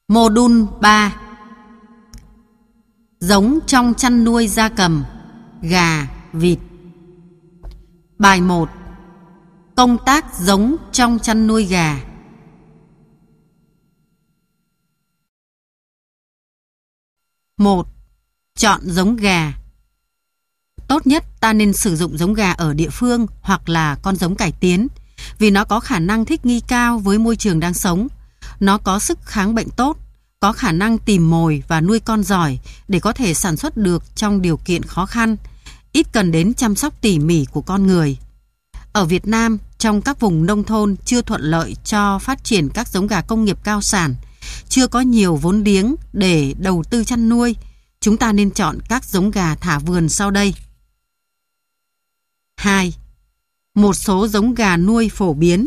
Mô-đun 3. Giống trong chăn nuôi gia cầm, gà, vịt. Bài 1. Công tác giống trong chăn nuôi gà. Một. Chọn giống gà. Tốt nhất ta nên sử dụng giống gà ở địa phương hoặc là con giống cải tiến, vì nó có khả năng thích nghi cao với môi trường đang sống. Nó có sức kháng bệnh tốt, có khả năng tìm mồi và nuôi con giỏi để có thể sản xuất được trong điều kiện khó khăn, ít cần đến chăm sóc tỉ mỉ của con người. Ở Việt Nam, trong các vùng nông thôn chưa thuận lợi cho phát triển các giống gà công nghiệp cao sản, chưa có nhiều vốn liếng để đầu tư chăn nuôi, chúng ta nên chọn các giống gà thả vườn sau đây. 2. Một số giống gà nuôi phổ biến.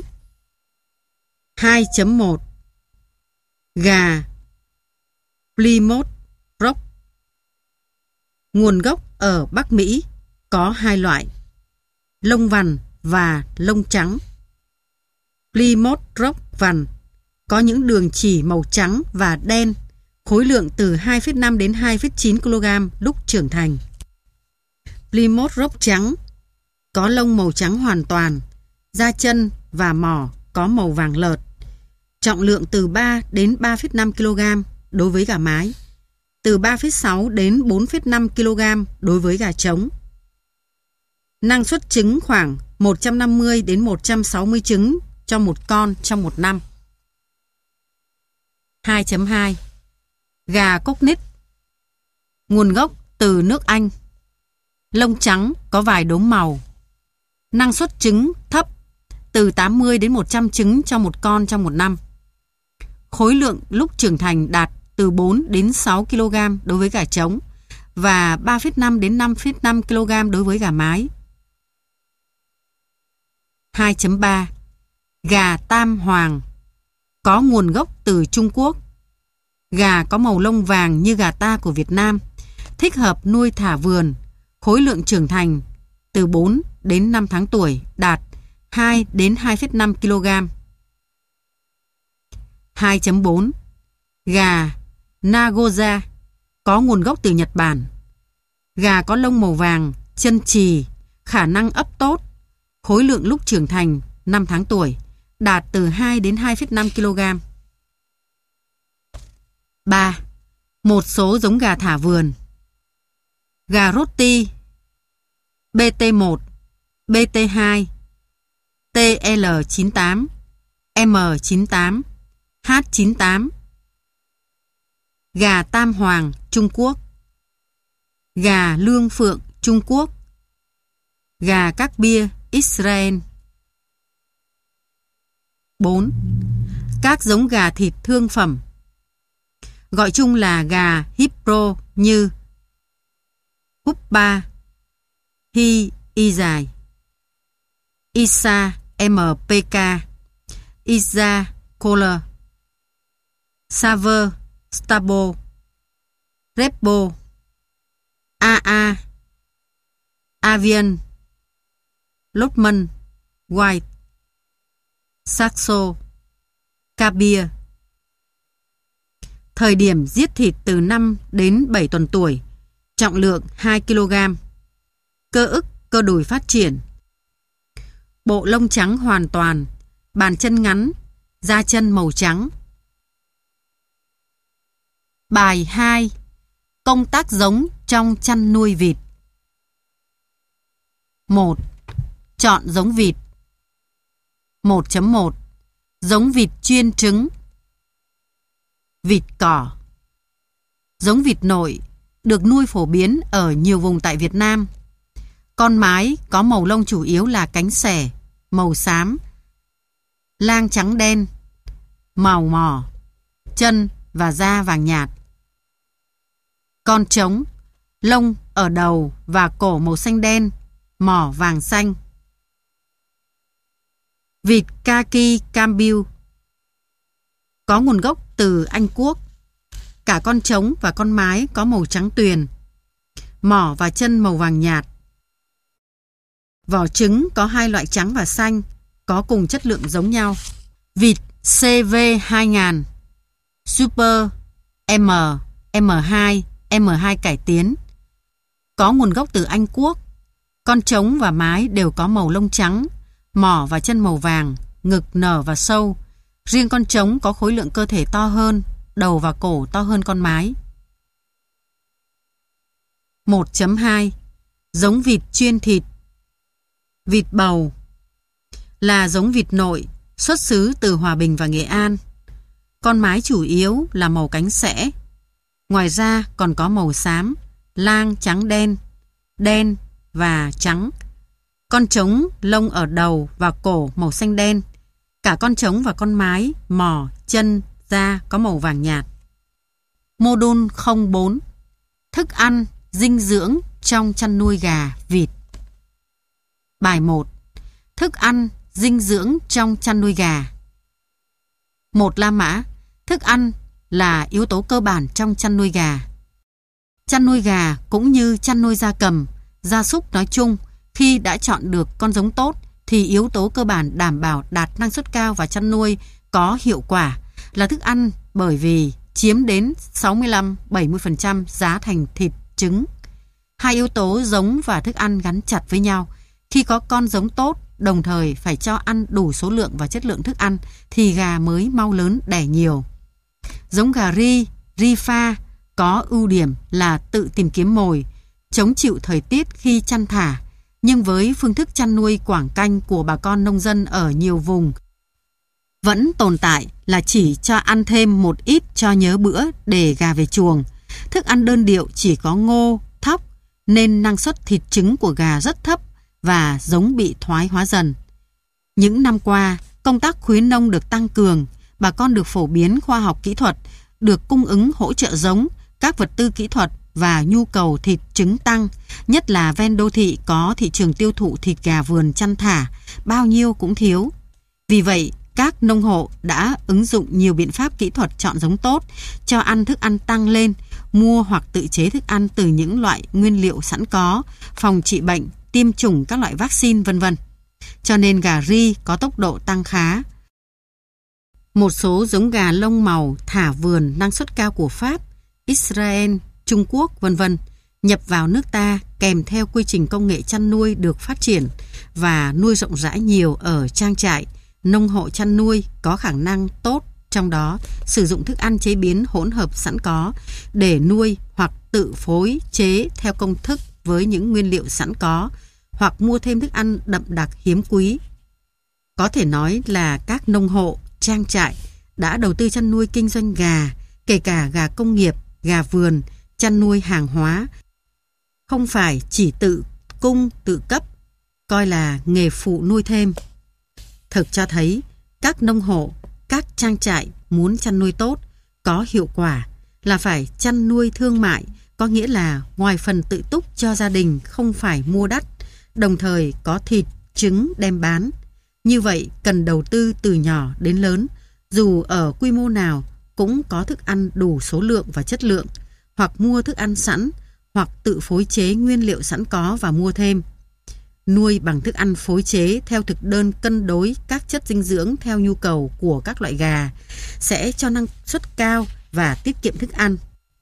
2.1. Gà Plymouth Rock. Nguồn gốc ở Bắc Mỹ, có hai loại: lông vằn và lông trắng. Plymouth Rock vằn có những đường chỉ màu trắng và đen, khối lượng từ 2,5 đến 2,9 kg lúc trưởng thành. Plymouth Rock trắng có lông màu trắng hoàn toàn, da chân và mỏ có màu vàng lợt, trọng lượng từ 3 đến 3,5 kg đối với gà mái, từ 3,6 đến 4,5 kg đối với gà trống. Năng suất trứng khoảng 150 đến 160 trứng cho một con trong một năm. 2.2. Gà Cockney. Nguồn gốc từ nước Anh. Lông trắng, có vài đốm màu. Năng suất trứng thấp, từ 80 đến 100 trứng cho một con trong một năm. Khối lượng lúc trưởng thành đạt từ 4 đến 6 kg đối với gà trống và 3,5 đến 5,5 kg đối với gà mái. 2.3. Gà Tam Hoàng. Có nguồn gốc từ Trung Quốc. Gà có màu lông vàng như gà ta của Việt Nam, thích hợp nuôi thả vườn, khối lượng trưởng thành từ 4 đến 5 tháng tuổi đạt 2 đến 2,5 kg. 2.4. Gà Nagoya. Có nguồn gốc từ Nhật Bản. Gà có lông màu vàng, chân chì, khả năng ấp tốt, khối lượng lúc trưởng thành 5 tháng tuổi đạt từ 2 đến 2,5 kg. 3. Một số giống gà thả vườn. Gà Roti BT1, BT2, TL98, M98, H98. Gà Tam Hoàng Trung Quốc. Gà Lương Phượng Trung Quốc. Gà Các Bia Israel. 4. Các giống gà thịt thương phẩm. Gọi chung là gà Hipro như Huppa, Hi Y dài, Isa MPK, Isa Kohler, Saver Stabo, Repo, AA, Avian, Lotman, White, Saxo, Kabir. Thời điểm giết thịt từ 5 đến 7 tuần tuổi, trọng lượng 2 kg, cơ ức, cơ đùi phát triển, bộ lông trắng hoàn toàn, bàn chân ngắn, da chân màu trắng. Bài 2. Công tác giống trong chăn nuôi vịt. 1. Chọn giống vịt. 1.1. Giống vịt chuyên trứng. Vịt cỏ. Giống vịt nội được nuôi phổ biến ở nhiều vùng tại Việt Nam. Con mái có màu lông chủ yếu là cánh xẻ, màu xám, lang trắng đen, màu mỏ, chân và da vàng nhạt. Con trống, lông ở đầu và cổ màu xanh đen, mỏ vàng xanh. Vịt Kaki Cambil có nguồn gốc từ Anh Quốc. Cả con trống và con mái có màu trắng tuyền, mỏ và chân màu vàng nhạt. Vỏ trứng có hai loại trắng và xanh, có cùng chất lượng giống nhau. Vịt CV2000 Super M, M2, M2 cải tiến. Có nguồn gốc từ Anh Quốc. Con trống và mái đều có màu lông trắng, mỏ và chân màu vàng, ngực nở và sâu. Riêng con trống có khối lượng cơ thể to hơn, đầu và cổ to hơn con mái. 1.2 Giống vịt chuyên thịt. Vịt bầu là giống vịt nội, xuất xứ từ Hòa Bình và Nghệ An. Con mái chủ yếu là màu cánh sẽ. Ngoài ra còn có màu xám, lang trắng đen, đen và trắng. Con trống lông ở đầu và cổ màu xanh đen. Cả con trống và con mái, mỏ, chân, da có màu vàng nhạt. Mô-đun 04 Thức ăn, dinh dưỡng trong chăn nuôi gà, vịt. Bài 1 Thức ăn, dinh dưỡng trong chăn nuôi gà. 1 La Mã. Thức ăn là yếu tố cơ bản trong chăn nuôi gà. Chăn nuôi gà cũng như chăn nuôi gia cầm, gia súc nói chung, khi đã chọn được con giống tốt thì yếu tố cơ bản đảm bảo đạt năng suất cao và chăn nuôi có hiệu quả là thức ăn, bởi vì chiếm đến 65-70% giá thành thịt, trứng. Hai yếu tố giống và thức ăn gắn chặt với nhau. Khi có con giống tốt, đồng thời phải cho ăn đủ số lượng và chất lượng thức ăn thì gà mới mau lớn đẻ nhiều. Giống gà ri, Rifa có ưu điểm là tự tìm kiếm mồi, chống chịu thời tiết khi chăn thả, nhưng với phương thức chăn nuôi quảng canh của bà con nông dân ở nhiều vùng vẫn tồn tại là chỉ cho ăn thêm một ít cho nhớ bữa để gà về chuồng. Thức ăn đơn điệu chỉ có ngô, thóc nên năng suất thịt trứng của gà rất thấp và giống bị thoái hóa dần. Những năm qua, công tác khuyến nông được tăng cường, bà con được phổ biến khoa học kỹ thuật, được cung ứng hỗ trợ giống, các vật tư kỹ thuật và nhu cầu thịt trứng tăng, nhất là ven đô thị có thị trường tiêu thụ thịt gà vườn chăn thả, bao nhiêu cũng thiếu. Vì vậy, các nông hộ đã ứng dụng nhiều biện pháp kỹ thuật chọn giống tốt, cho ăn thức ăn tăng lên, mua hoặc tự chế thức ăn từ những loại nguyên liệu sẵn có, phòng trị bệnh, tiêm chủng các loại vaccine v.v. Cho nên gà ri có tốc độ tăng khá. Một số giống gà lông màu thả vườn năng suất cao của Pháp, Israel, Trung Quốc v.v. nhập vào nước ta kèm theo quy trình công nghệ chăn nuôi được phát triển và nuôi rộng rãi nhiều ở trang trại, nông hộ chăn nuôi có khả năng tốt, trong đó sử dụng thức ăn chế biến hỗn hợp sẵn có để nuôi hoặc tự phối chế theo công thức với những nguyên liệu sẵn có, hoặc mua thêm thức ăn đậm đặc hiếm quý. Có thể nói là các nông hộ, trang trại đã đầu tư chăn nuôi kinh doanh gà, kể cả gà công nghiệp, gà vườn, chăn nuôi hàng hóa, không phải chỉ tự cung tự cấp, coi là nghề phụ nuôi thêm. Thực cho thấy các nông hộ, các trang trại muốn chăn nuôi tốt, có hiệu quả là phải chăn nuôi thương mại, có nghĩa là ngoài phần tự túc cho gia đình không phải mua đắt, đồng thời có thịt, trứng đem bán. Như vậy cần đầu tư từ nhỏ đến lớn, dù ở quy mô nào cũng có thức ăn đủ số lượng và chất lượng, hoặc mua thức ăn sẵn, hoặc tự phối chế nguyên liệu sẵn có và mua thêm. Nuôi bằng thức ăn phối chế theo thực đơn cân đối các chất dinh dưỡng theo nhu cầu của các loại gà sẽ cho năng suất cao và tiết kiệm thức ăn.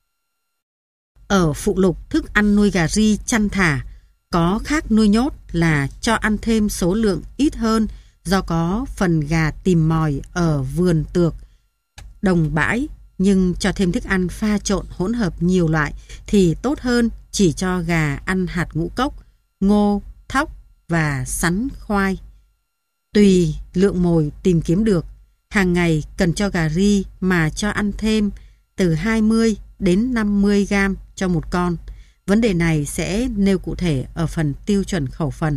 Ở phụ lục thức ăn nuôi gà ri chăn thả có khác nuôi nhốt là cho ăn thêm số lượng ít hơn do có phần gà tìm mòi ở vườn tược, đồng bãi, nhưng cho thêm thức ăn pha trộn hỗn hợp nhiều loại thì tốt hơn chỉ cho gà ăn hạt ngũ cốc, ngô, thóc và sắn khoai. Tùy lượng mồi tìm kiếm được, hàng ngày cần cho gà ri mà cho ăn thêm từ 20 đến 50 gram cho một con. Vấn đề này sẽ nêu cụ thể ở phần tiêu chuẩn khẩu phần.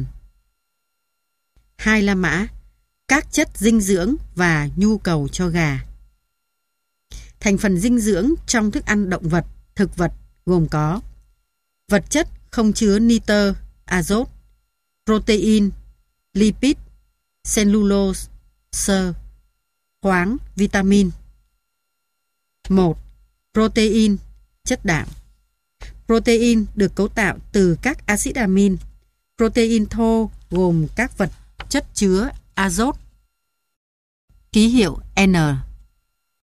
2 La Mã. Các chất dinh dưỡng và nhu cầu cho gà. Thành phần dinh dưỡng trong thức ăn động vật, thực vật gồm có vật chất không chứa nitơ, azot, protein, lipid, cellulose, xơ, khoáng, vitamin. 1. Protein, chất đạm. Protein được cấu tạo từ các axit amin. Protein thô gồm các vật chất chứa azot, ký hiệu N.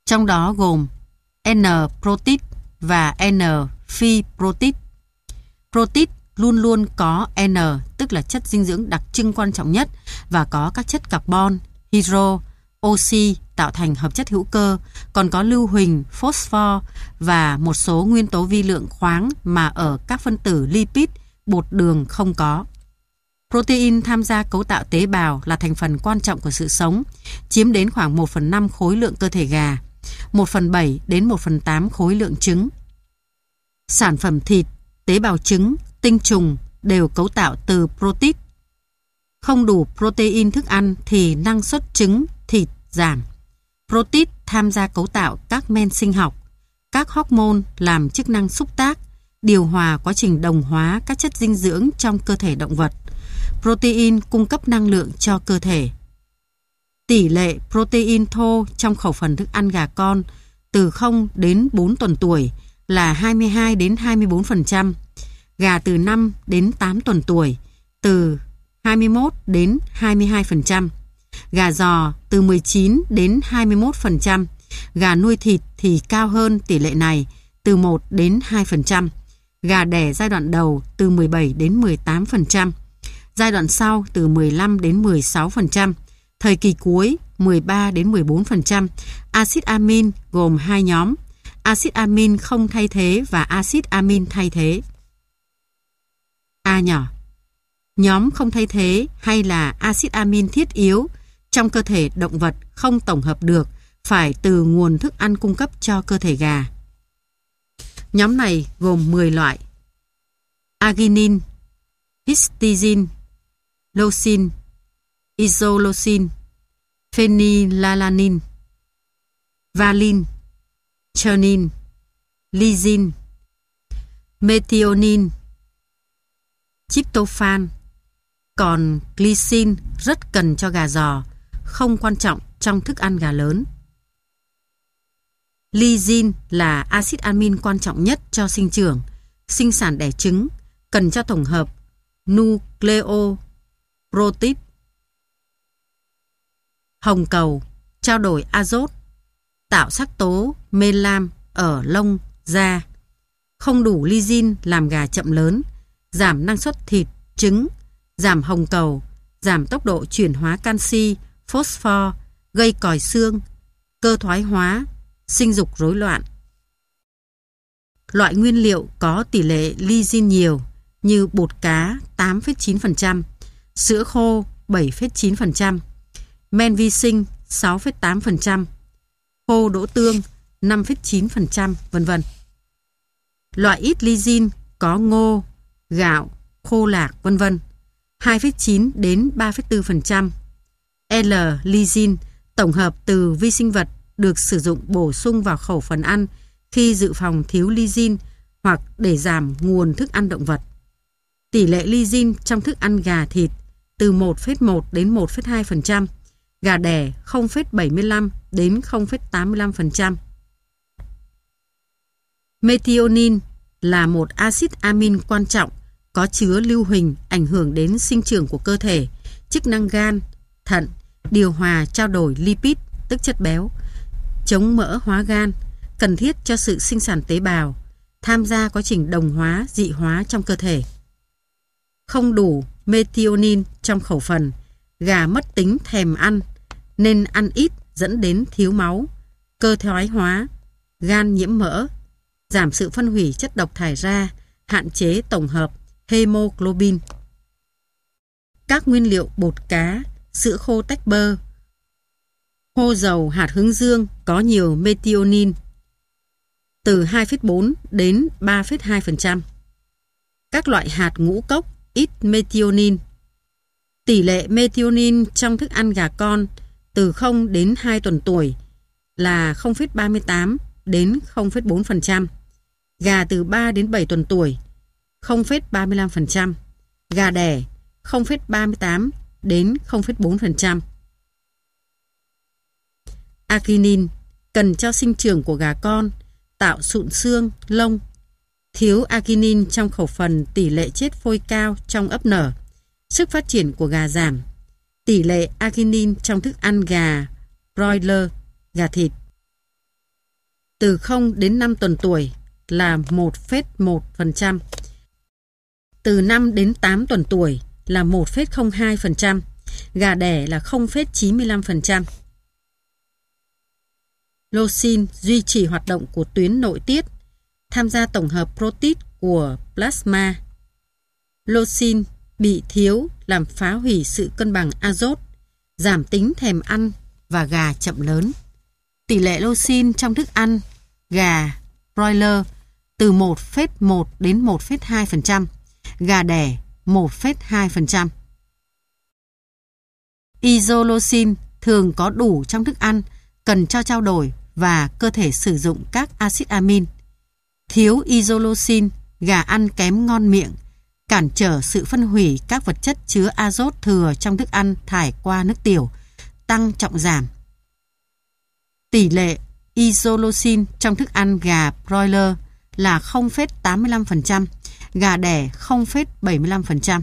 trong đó gồm N-protein và N-phi-protein. Protein luôn luôn có N, tức là chất dinh dưỡng đặc trưng quan trọng nhất, và có các chất carbon, hydro, oxy tạo thành hợp chất hữu cơ, còn có lưu huỳnh, phosphor và một số nguyên tố vi lượng khoáng mà ở các phân tử lipid, bột đường không có. Protein tham gia cấu tạo tế bào là thành phần quan trọng của sự sống, chiếm đến khoảng 1/5 khối lượng cơ thể gà, 1/7 đến 1/8 khối lượng trứng. Sản phẩm thịt, tế bào trứng, tinh trùng đều cấu tạo từ protein. Không đủ protein thức ăn thì năng suất trứng, thịt giảm. Protein tham gia cấu tạo các men sinh học, các hormone làm chức năng xúc tác, điều hòa quá trình đồng hóa các chất dinh dưỡng trong cơ thể động vật. Protein cung cấp năng lượng cho cơ thể. Tỷ lệ protein thô trong khẩu phần thức ăn gà con từ 0 đến 4 tuần tuổi là 22 đến 24%, gà từ 5 đến 8 tuần tuổi từ 21 đến 22%, gà giò từ 19 đến 21%, gà nuôi thịt thì cao hơn tỷ lệ này từ 1 đến 2%, gà đẻ giai đoạn đầu từ 17 đến 18%, giai đoạn sau từ 15 đến 16%, thời kỳ cuối 13 đến 14%. Axit amin gồm hai nhóm, axit amin không thay thế và axit amin thay thế. A nhỏ. Nhóm không thay thế hay là axit amin thiết yếu trong cơ thể động vật không tổng hợp được phải từ nguồn thức ăn cung cấp cho cơ thể gà. Nhóm này gồm 10 loại: arginine, histidine, leucine, isoleucine, phenylalanine, valine, choline, lysine, methionine, tryptophan. Còn glycine rất cần cho gà giò, không quan trọng trong thức ăn gà lớn. Lysine là axit amin quan trọng nhất cho sinh trưởng, sinh sản đẻ trứng, cần cho tổng hợp nucleoprotein. Hồng cầu trao đổi azot, tạo sắc tố melam ở lông, da. Không đủ lysine làm gà chậm lớn, giảm năng suất thịt, trứng, giảm hồng cầu, giảm tốc độ chuyển hóa canxi, phosphor, gây còi xương, cơ thoái hóa, sinh dục rối loạn. Loại nguyên liệu có tỷ lệ lysine nhiều như bột cá 8,9%, sữa khô 7,9%, men vi sinh 6,8%, khô đỗ tương 5,9%, vân vân. Loại ít lysine có ngô, gạo, khô lạc, vân vân, 2,9 đến 3,4%. L-lysine tổng hợp từ vi sinh vật được sử dụng bổ sung vào khẩu phần ăn khi dự phòng thiếu lysine hoặc để giảm nguồn thức ăn động vật. Tỷ lệ lysine trong thức ăn gà thịt từ 1,1 đến 1,2%, gà đẻ 0,75 đến 0,85%. Methionine là một axit amin quan trọng có chứa lưu huỳnh ảnh hưởng đến sinh trưởng của cơ thể, chức năng gan, thận, điều hòa trao đổi lipid tức chất béo, chống mỡ hóa gan, cần thiết cho sự sinh sản tế bào, tham gia quá trình đồng hóa, dị hóa trong cơ thể. Không đủ methionine trong khẩu phần, gà mất tính thèm ăn, nên ăn ít dẫn đến thiếu máu, cơ thoái hóa, gan nhiễm mỡ, giảm sự phân hủy chất độc thải ra, hạn chế tổng hợp hemoglobin. Các nguyên liệu bột cá, sữa khô tách bơ, khô dầu hạt hướng dương có nhiều methionine từ 2,4 đến 3,2%. Các loại hạt ngũ cốc ít methionine. Tỷ lệ methionine trong thức ăn gà con từ 0 đến 2 tuần tuổi là 0,38 đến 0,4%. Gà từ 3 đến 7 tuần tuổi 0,35%. Gà đẻ 0,38 đến 0,4%. Arginine cần cho sinh trưởng của gà con, tạo sụn xương, lông. Thiếu arginine trong khẩu phần tỷ lệ chết phôi cao trong ấp nở, sức phát triển của gà giảm. Tỷ lệ arginine trong thức ăn gà broiler, gà thịt Từ 0 đến 5 tuần tuổi là 1,1%. Từ 5 đến 8 tuần tuổi là 1,02%. Gà đẻ là 0,95%. Leucin duy trì hoạt động của tuyến nội tiết, tham gia tổng hợp protein của plasma. Leucin bị thiếu làm phá hủy sự cân bằng azot, giảm tính thèm ăn và gà chậm lớn. Tỷ lệ leucin trong thức ăn gà broiler từ 1,1 đến 1,2%, gà đẻ 1,2%. Isoleucin thường có đủ trong thức ăn, cần cho trao đổi và cơ thể sử dụng các axit amin. Thiếu isoleucin, gà ăn kém ngon miệng, cản trở sự phân hủy các vật chất chứa azot thừa trong thức ăn thải qua nước tiểu, tăng trọng giảm. Tỷ lệ isoleucin trong thức ăn gà broiler là 0,85%, gà đẻ 0,75%.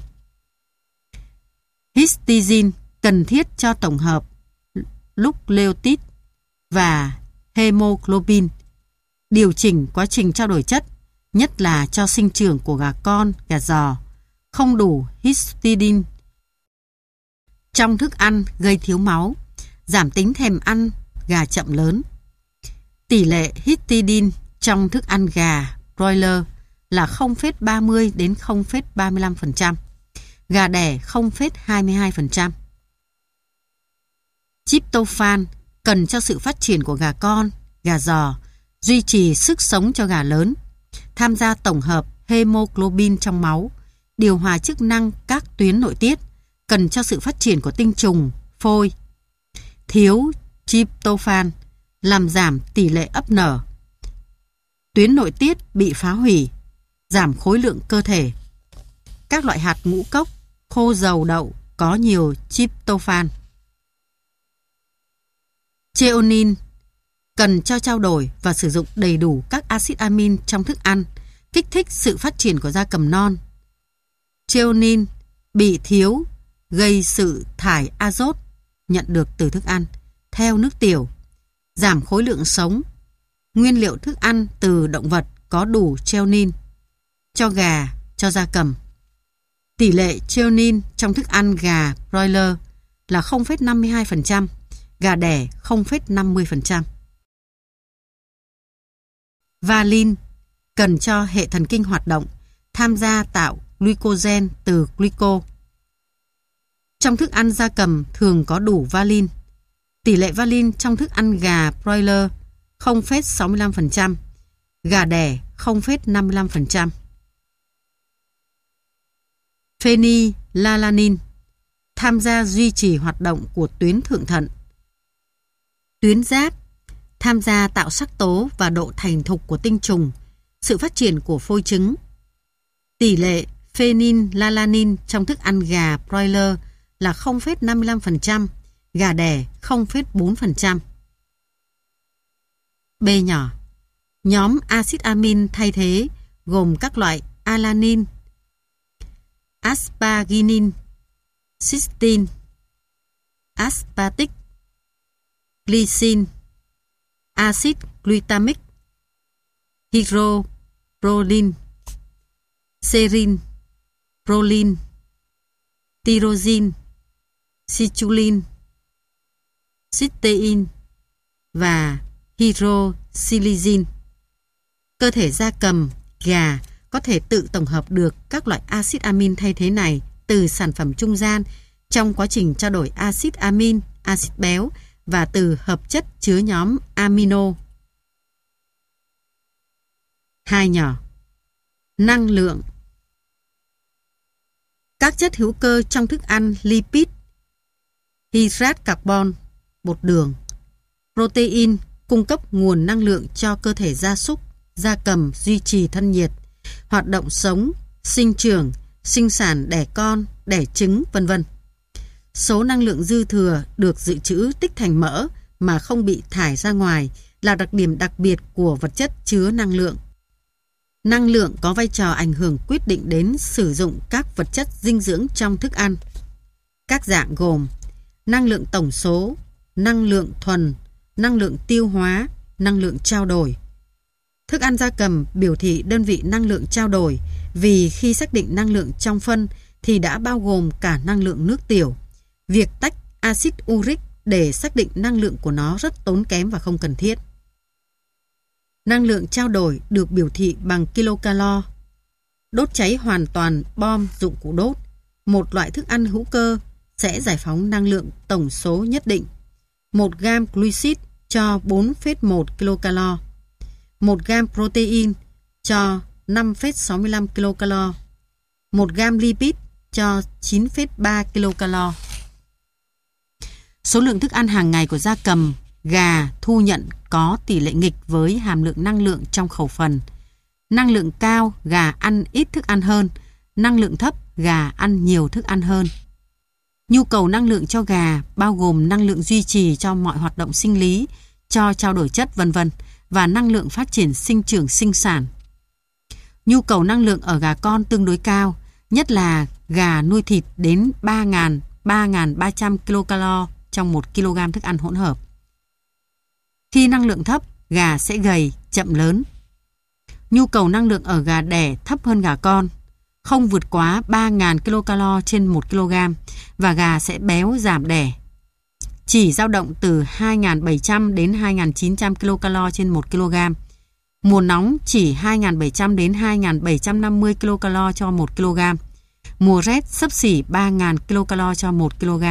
Histidine cần thiết cho tổng hợp nucleotide và hemoglobin, điều chỉnh quá trình trao đổi chất, nhất là cho sinh trưởng của gà con, gà giò. Không đủ histidine trong thức ăn gây thiếu máu, giảm tính thèm ăn, gà chậm lớn. Tỷ lệ histidine trong thức ăn gà broiler là 0,30 đến 0,35%, gà đẻ 0,22%. Tryptophan cần cho sự phát triển của gà con, gà giò, duy trì sức sống cho gà lớn, tham gia tổng hợp hemoglobin trong máu, điều hòa chức năng các tuyến nội tiết, cần cho sự phát triển của tinh trùng, phôi. Thiếu tryptophan làm giảm tỷ lệ ấp nở, tuyến nội tiết bị phá hủy, giảm khối lượng cơ thể. Các loại hạt ngũ cốc, khô dầu đậu có nhiều tryptophan. Threonine cần cho trao đổi và sử dụng đầy đủ các axit amin trong thức ăn, kích thích sự phát triển của gia cầm non. Threonine bị thiếu gây sự thải azot nhận được từ thức ăn theo nước tiểu, giảm khối lượng sống. Nguyên liệu thức ăn từ động vật có đủ threonine cho gà, cho gia cầm. Tỷ lệ threonine trong thức ăn gà broiler là 0,52%, gà đẻ 0,50%. Valine cần cho hệ thần kinh hoạt động, tham gia tạo glycogen từ glyco. Trong thức ăn gia cầm thường có đủ valine. Tỷ lệ valine trong thức ăn gà broiler 0,65%, gà đẻ 0,55%. Phenylalanin tham gia duy trì hoạt động của tuyến thượng thận. Tuyến giáp tham gia tạo sắc tố và độ thành thục của tinh trùng, sự phát triển của phôi trứng. Tỷ lệ phenylalanin trong thức ăn gà broiler là 0,55%, gà đẻ 0,4%. B nhỏ. Nhóm axit amin thay thế gồm các loại alanine, asparagine, cysteine, aspartic, glycine, axit glutamic, hydroproline, serine, proline, tyrosine, citrulline, cysteine và hydroxylizine. Cơ thể gia cầm, gà có thể tự tổng hợp được các loại axit amin thay thế này từ sản phẩm trung gian trong quá trình trao đổi axit amin, axit béo và từ hợp chất chứa nhóm amino. 2 nhỏ. Năng lượng. Các chất hữu cơ trong thức ăn lipid, hydrat carbon, bột đường, protein cung cấp nguồn năng lượng cho cơ thể gia súc, gia cầm duy trì thân nhiệt, hoạt động sống, sinh trưởng, sinh sản đẻ con, đẻ trứng, vân vân. Số năng lượng dư thừa được dự trữ tích thành mỡ mà không bị thải ra ngoài là đặc điểm đặc biệt của vật chất chứa năng lượng. Năng lượng có vai trò ảnh hưởng quyết định đến sử dụng các vật chất dinh dưỡng trong thức ăn. Các dạng gồm năng lượng tổng số, năng lượng thuần, năng lượng tiêu hóa, năng lượng trao đổi. Thức ăn gia cầm biểu thị đơn vị năng lượng trao đổi vì khi xác định năng lượng trong phân thì đã bao gồm cả năng lượng nước tiểu. Việc tách axit uric để xác định năng lượng của nó rất tốn kém và không cần thiết. Năng lượng trao đổi được biểu thị bằng kilocalo. Đốt cháy hoàn toàn bom dụng cụ đốt. Một loại thức ăn hữu cơ sẽ giải phóng năng lượng tổng số nhất định. 1 gam glucid cho 4,1 kilocalo. 1 gam protein cho 5,65 kilocalo. 1 gam lipid cho 9,3 kilocalo. Số lượng thức ăn hàng ngày của gia cầm, gà thu nhận có tỷ lệ nghịch với hàm lượng năng lượng trong khẩu phần. Năng lượng cao, gà ăn ít thức ăn hơn. Năng lượng thấp, gà ăn nhiều thức ăn hơn. Nhu cầu năng lượng cho gà bao gồm năng lượng duy trì cho mọi hoạt động sinh lý, cho trao đổi chất v.v. và năng lượng phát triển sinh trưởng sinh sản. Nhu cầu năng lượng ở gà con tương đối cao, nhất là gà nuôi thịt đến 3.300 kilocalo trong 1 kg thức ăn hỗn hợp. Khi năng lượng thấp, gà sẽ gầy, chậm lớn. Nhu cầu năng lượng ở gà đẻ thấp hơn gà con, không vượt quá 3.000 kilocalo trên 1 kg và gà sẽ béo giảm đẻ. Chỉ dao động từ 2.700 đến 2.900 kilocalo trên 1 kg. Mùa nóng chỉ 2.700 đến 2.750 kilocalo cho 1 kg. Mùa rét xấp xỉ 3.000 kilocalo cho 1 kg.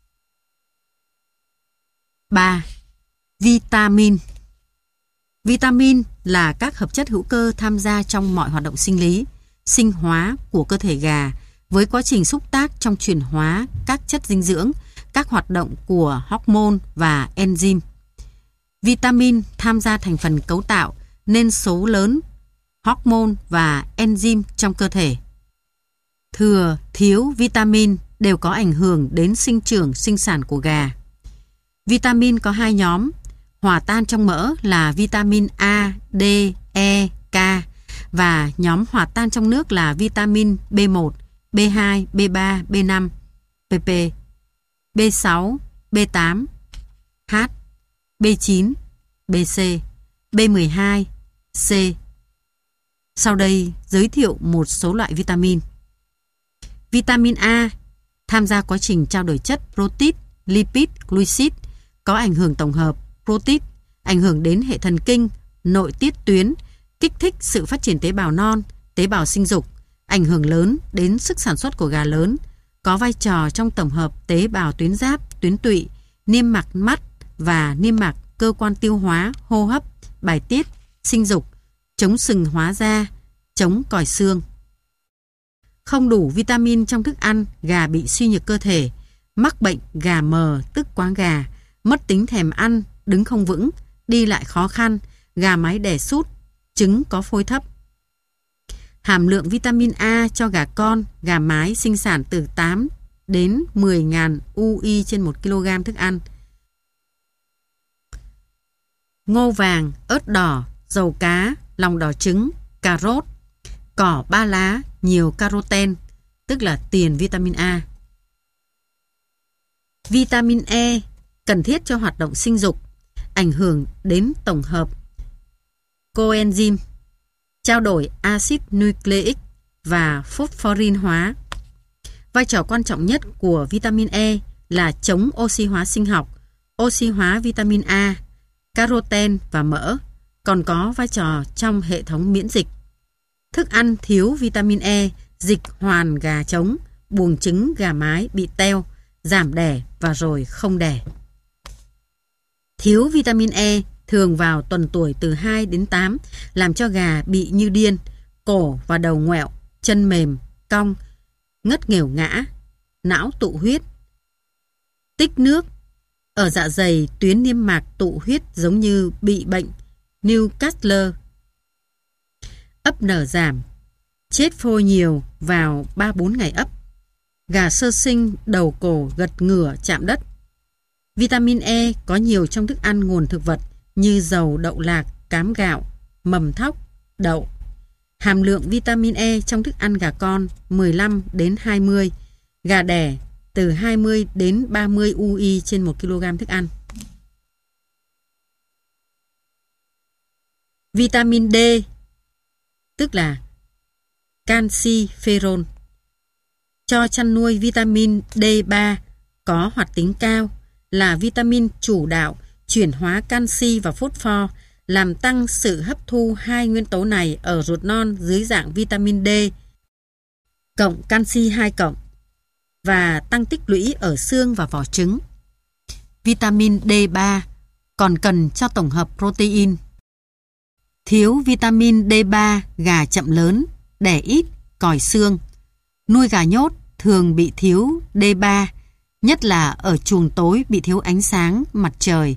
3. Vitamin. Vitamin là các hợp chất hữu cơ tham gia trong mọi hoạt động sinh lý, sinh hóa của cơ thể gà với quá trình xúc tác trong chuyển hóa các chất dinh dưỡng, các hoạt động của hormone và enzyme. Vitamin tham gia thành phần cấu tạo nên số lớn hormone và enzyme trong cơ thể. Thừa, thiếu vitamin đều có ảnh hưởng đến sinh trưởng, sinh sản của gà. Vitamin có 2 nhóm, hòa tan trong mỡ là vitamin A, D, E, K và nhóm hòa tan trong nước là vitamin B1, B2, B3, B5, PP, B6, B8, H, B9, BC, B12, C. Sau đây giới thiệu một số loại vitamin. Vitamin A tham gia quá trình trao đổi chất protein, lipid, glucid, có ảnh hưởng tổng hợp, protein, ảnh hưởng đến hệ thần kinh, nội tiết tuyến, kích thích sự phát triển tế bào non, tế bào sinh dục, ảnh hưởng lớn đến sức sản xuất của gà lớn, có vai trò trong tổng hợp tế bào tuyến giáp, tuyến tụy, niêm mạc mắt và niêm mạc cơ quan tiêu hóa, hô hấp, bài tiết, sinh dục, chống sừng hóa da, chống còi xương. Không đủ vitamin trong thức ăn, gà bị suy nhược cơ thể, mắc bệnh gà mờ tức quáng gà, mất tính thèm ăn, đứng không vững, đi lại khó khăn, gà mái đẻ sút, trứng có phôi thấp. Hàm lượng vitamin A cho gà con, gà mái sinh sản từ 8 đến 10.000 UI trên 1 kg thức ăn. Ngô vàng, ớt đỏ, dầu cá, lòng đỏ trứng, cà rốt, cỏ ba lá, nhiều caroten, tức là tiền vitamin A. Vitamin E cần thiết cho hoạt động sinh dục, ảnh hưởng đến tổng hợp coenzyme, trao đổi axit nucleic và phosphorin hóa. Vai trò quan trọng nhất của vitamin E là chống oxy hóa sinh học, oxy hóa vitamin A, caroten và mỡ, còn có vai trò trong hệ thống miễn dịch. Thức ăn thiếu vitamin E, dịch hoàn gà trống, buồng trứng gà mái bị teo, giảm đẻ và rồi không đẻ. Thiếu vitamin E thường vào tuần tuổi từ 2 đến 8 làm cho gà bị như điên, cổ và đầu ngoẹo, chân mềm, cong, ngất nghèo ngã, não tụ huyết, tích nước. Ở dạ dày, tuyến niêm mạc tụ huyết giống như bị bệnh Newcastle. Ấp nở giảm, chết phôi nhiều vào 3-4 ngày ấp. Gà sơ sinh đầu cổ gật ngửa chạm đất. Vitamin E có nhiều trong thức ăn nguồn thực vật như dầu đậu lạc, cám gạo, mầm thóc, đậu. Hàm lượng vitamin E trong thức ăn gà con 15 đến 20, gà đẻ từ 20 đến 30 UI trên 1 kg thức ăn. Vitamin D, tức là canxi ferol. Cho chăn nuôi, vitamin D3 có hoạt tính cao, là vitamin chủ đạo chuyển hóa canxi và phosphor, làm tăng sự hấp thu hai nguyên tố này ở ruột non dưới dạng vitamin D cộng canxi 2 cộng và tăng tích lũy ở xương và vỏ trứng. Vitamin D3 còn cần cho tổng hợp protein. Thiếu vitamin D3, gà chậm lớn, đẻ ít, còi xương. Nuôi gà nhốt thường bị thiếu D3, nhất là ở chuồng tối bị thiếu ánh sáng mặt trời.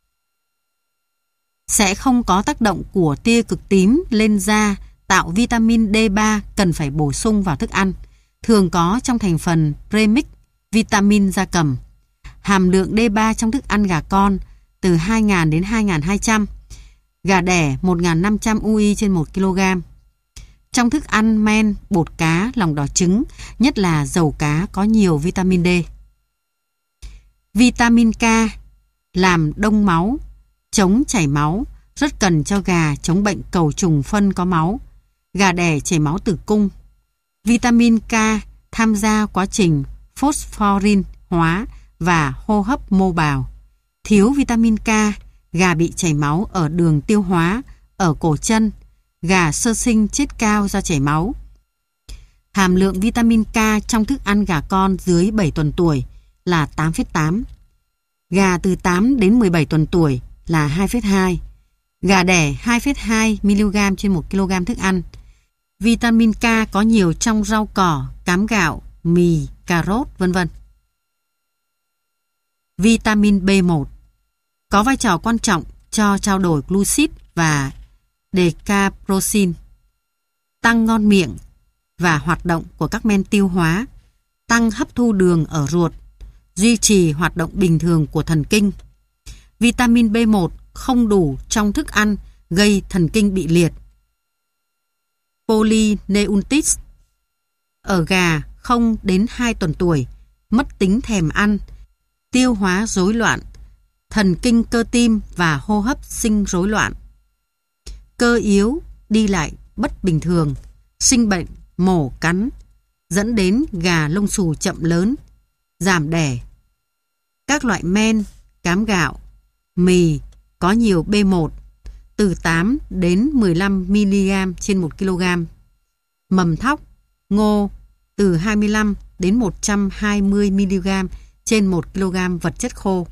Sẽ không có tác động của tia cực tím lên da tạo vitamin D3 cần phải bổ sung vào thức ăn, thường có trong thành phần premix, vitamin gia cầm. Hàm lượng D3 trong thức ăn gà con từ 2.000 đến 2.200, gà đẻ 1.500 UI trên 1 kg. Trong thức ăn men, bột cá, lòng đỏ trứng, nhất là dầu cá có nhiều vitamin D. Vitamin K làm đông máu, chống chảy máu, rất cần cho gà chống bệnh cầu trùng phân có máu, gà đẻ chảy máu tử cung. Vitamin K tham gia quá trình phosphorin hóa và hô hấp mô bào. Thiếu vitamin K, gà bị chảy máu ở đường tiêu hóa, ở cổ chân, gà sơ sinh chết cao do chảy máu. Hàm lượng vitamin K trong thức ăn gà con dưới 7 tuần tuổi là 8,8. Gà từ 8 đến 17 tuần tuổi là 2,2. Gà đẻ 2,2 mg trên 1 kg thức ăn. Vitamin K có nhiều trong rau cỏ, cám gạo, mì, cà rốt, v.v. Vitamin B1 có vai trò quan trọng cho trao đổi glucid và decaprosin, tăng ngon miệng và hoạt động của các men tiêu hóa, tăng hấp thu đường ở ruột, duy trì hoạt động bình thường của thần kinh. Vitamin B1 không đủ trong thức ăn gây thần kinh bị liệt. Polyneuritis ở gà 0 đến 2 tuần tuổi, mất tính thèm ăn, tiêu hóa rối loạn, thần kinh cơ tim và hô hấp sinh rối loạn. Cơ yếu, đi lại bất bình thường, sinh bệnh, mổ cắn, dẫn đến gà lông xù chậm lớn, giảm đẻ. Các loại men, cám gạo, mì có nhiều B1 từ 8 đến 15 mg trên 1 kg. Mầm thóc, ngô từ 25 đến 120 mg trên 1 kg vật chất khô.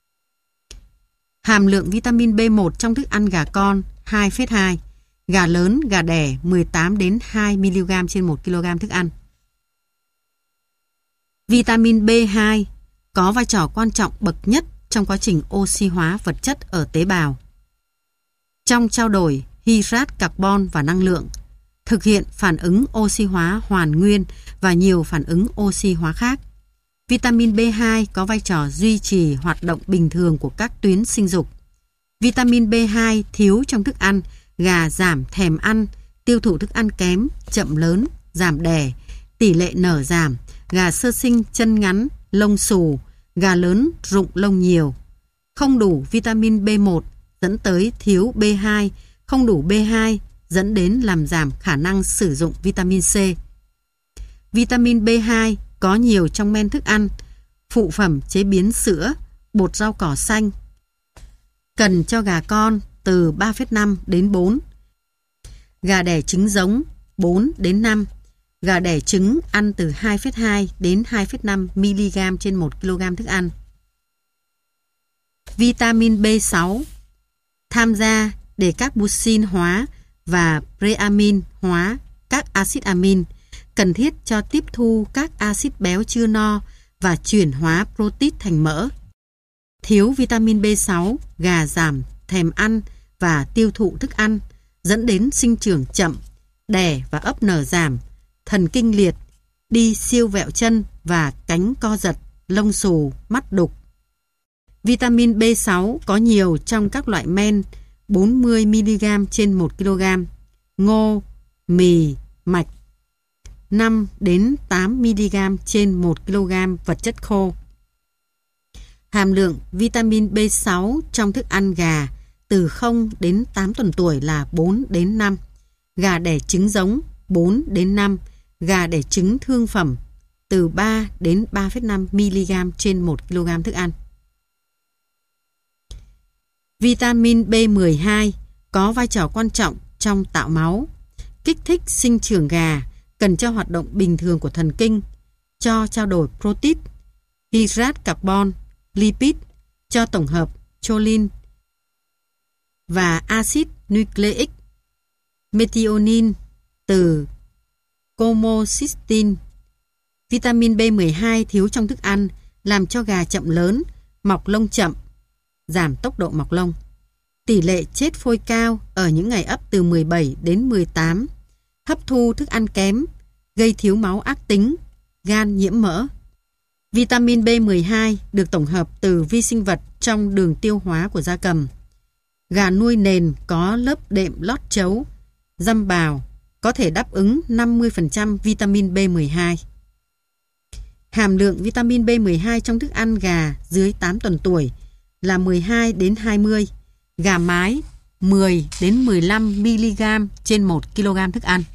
Hàm lượng vitamin B1 trong thức ăn gà con 2,2, gà lớn, gà đẻ 18 đến 2 mg trên 1 kg thức ăn. Vitamin B2 có vai trò quan trọng bậc nhất trong quá trình oxy hóa vật chất ở tế bào. Trong trao đổi hydrat carbon và năng lượng, thực hiện phản ứng oxy hóa hoàn nguyên và nhiều phản ứng oxy hóa khác. Vitamin B2 có vai trò duy trì hoạt động bình thường của các tuyến sinh dục. Vitamin B2 thiếu trong thức ăn, gà giảm thèm ăn, tiêu thụ thức ăn kém, chậm lớn, giảm đẻ, tỷ lệ nở giảm, gà sơ sinh chân ngắn, lông xù, gà lớn rụng lông nhiều. Không đủ vitamin B1 dẫn tới thiếu B2, không đủ B2 dẫn đến làm giảm khả năng sử dụng vitamin C. Vitamin B2 có nhiều trong men thức ăn, phụ phẩm chế biến sữa, bột rau cỏ xanh. Cần cho gà con từ 3,5 đến 4. Gà đẻ trứng giống 4 đến 5. Gà đẻ trứng ăn từ 2,2 đến 2,5 mg trên 1 kg thức ăn. Vitamin B6 tham gia decarboxy hóa và preamin hóa các axit amin, cần thiết cho tiếp thu các axit béo chưa no và chuyển hóa protein thành mỡ. Thiếu vitamin B6, gà giảm thèm ăn và tiêu thụ thức ăn, dẫn đến sinh trưởng chậm, đẻ và ấp nở giảm, thần kinh liệt, đi siêu vẹo chân và cánh co giật, lông xù, mắt đục. Vitamin B6 có nhiều trong các loại men 40 mg trên 1 kg, ngô, mì, mạch, 5 đến 8 mg trên 1 kg vật chất khô. Hàm lượng vitamin B6 trong thức ăn gà từ 0 đến 8 tuần tuổi là 4 đến 5. Gà đẻ trứng giống 4 đến 5. Gà đẻ trứng thương phẩm từ 3 đến 3,5 mg trên 1 kg thức ăn. Vitamin B12 có vai trò quan trọng trong tạo máu, kích thích sinh trưởng gà, cần cho hoạt động bình thường của thần kinh, cho trao đổi protein, hydrat carbon, lipid, cho tổng hợp choline và axit nucleic, methionine từ homocysteine. Vitamin B12 thiếu trong thức ăn làm cho gà chậm lớn, mọc lông chậm, giảm tốc độ mọc lông. Tỷ lệ chết phôi cao ở những ngày ấp từ 17 đến 18, hấp thu thức ăn kém, gây thiếu máu ác tính, gan nhiễm mỡ. Vitamin B12 được tổng hợp từ vi sinh vật trong đường tiêu hóa của gia cầm. Gà nuôi nền có lớp đệm lót chấu, dăm bào, có thể đáp ứng 50% vitamin B12. Hàm lượng vitamin B12 trong thức ăn gà dưới 8 tuần tuổi là 12 đến 20, gà mái 10 đến 15 mg trên 1 kg thức ăn.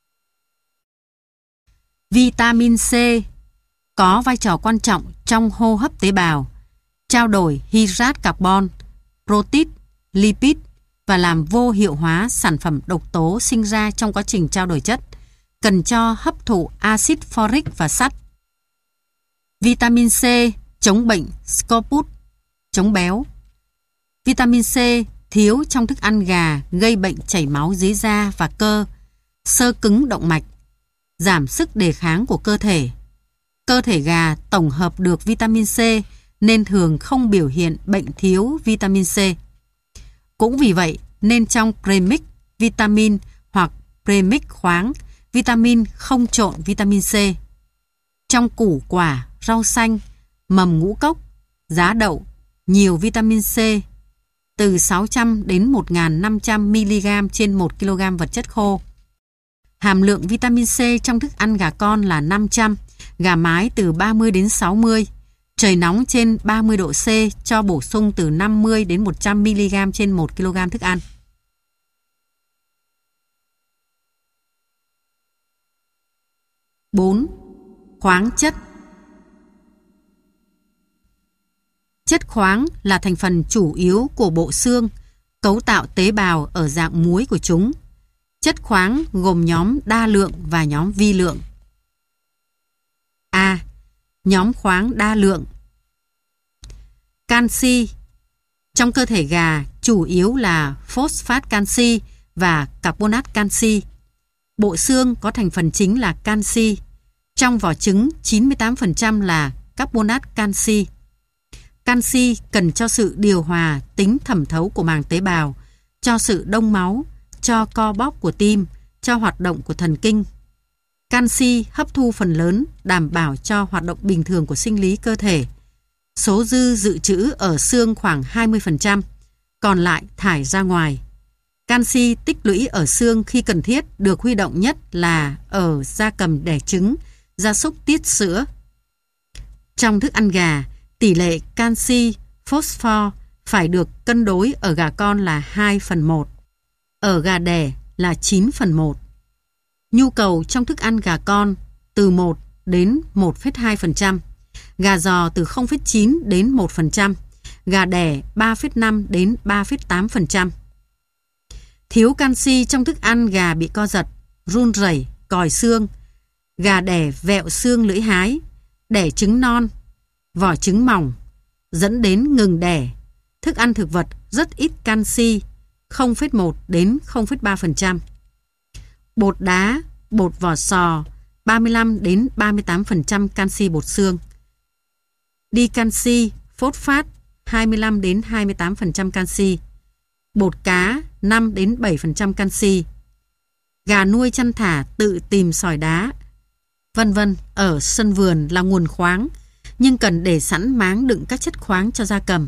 Vitamin C có vai trò quan trọng trong hô hấp tế bào, trao đổi hydrat carbon, protein, lipid và làm vô hiệu hóa sản phẩm độc tố sinh ra trong quá trình trao đổi chất, cần cho hấp thụ axit folic và sắt. Vitamin C chống bệnh Scorbut, chống béo. Vitamin C thiếu trong thức ăn gà gây bệnh chảy máu dưới da và cơ, xơ cứng động mạch, giảm sức đề kháng của cơ thể. Cơ thể gà tổng hợp được vitamin C nên thường không biểu hiện bệnh thiếu vitamin C. Cũng vì vậy nên trong premix vitamin hoặc premix khoáng, vitamin không trộn vitamin C. Trong củ quả, rau xanh, mầm ngũ cốc, giá đậu, nhiều vitamin C, từ 600 đến 1.500 mg trên 1 kg vật chất khô. Hàm lượng vitamin C trong thức ăn gà con là 500, gà mái từ 30 đến 60. Trời nóng trên 30 độ C cho bổ sung từ 50 đến 100 mg trên 1 kg thức ăn. Bốn, khoáng chất. Chất khoáng là thành phần chủ yếu của bộ xương, cấu tạo tế bào ở dạng muối của chúng. Chất khoáng gồm nhóm đa lượng và nhóm vi lượng. A. Nhóm khoáng đa lượng. Canxi. Trong cơ thể gà chủ yếu là phosphat canxi và carbonat canxi. Bộ xương có thành phần chính là canxi. Trong vỏ trứng 98% là carbonat canxi. Canxi cần cho sự điều hòa tính thẩm thấu của màng tế bào, cho sự đông máu, cho co bóp của tim, cho hoạt động của thần kinh. Canxi hấp thu phần lớn đảm bảo cho hoạt động bình thường của sinh lý cơ thể. Số dư dự trữ ở xương khoảng 20%, còn lại thải ra ngoài. Canxi tích lũy ở xương khi cần thiết được huy động nhất là ở gia cầm đẻ trứng, gia súc tiết sữa. Trong thức ăn gà, tỷ lệ canxi, phosphor phải được cân đối ở gà con là 2/1, ở gà đẻ là 9/1. Nhu cầu trong thức ăn gà con từ 1 đến 1,2%, gà giò từ 0,9 đến 1%, gà đẻ 3,5 đến 3,8%. Thiếu canxi trong thức ăn gà bị co giật, run rẩy, còi xương, gà đẻ vẹo xương lưỡi hái, đẻ trứng non, vỏ trứng mỏng, dẫn đến ngừng đẻ. Thức ăn thực vật rất ít canxi, 0,1 đến 0,3%. Bột đá, bột vỏ sò, 35 đến 38% canxi bột xương. Dicanxi, phosphát, 25 đến 28% canxi. Bột cá, 5 đến 7% canxi. Gà nuôi chăn thả tự tìm sỏi đá, vân vân ở sân vườn là nguồn khoáng, nhưng cần để sẵn máng đựng các chất khoáng cho gia cầm.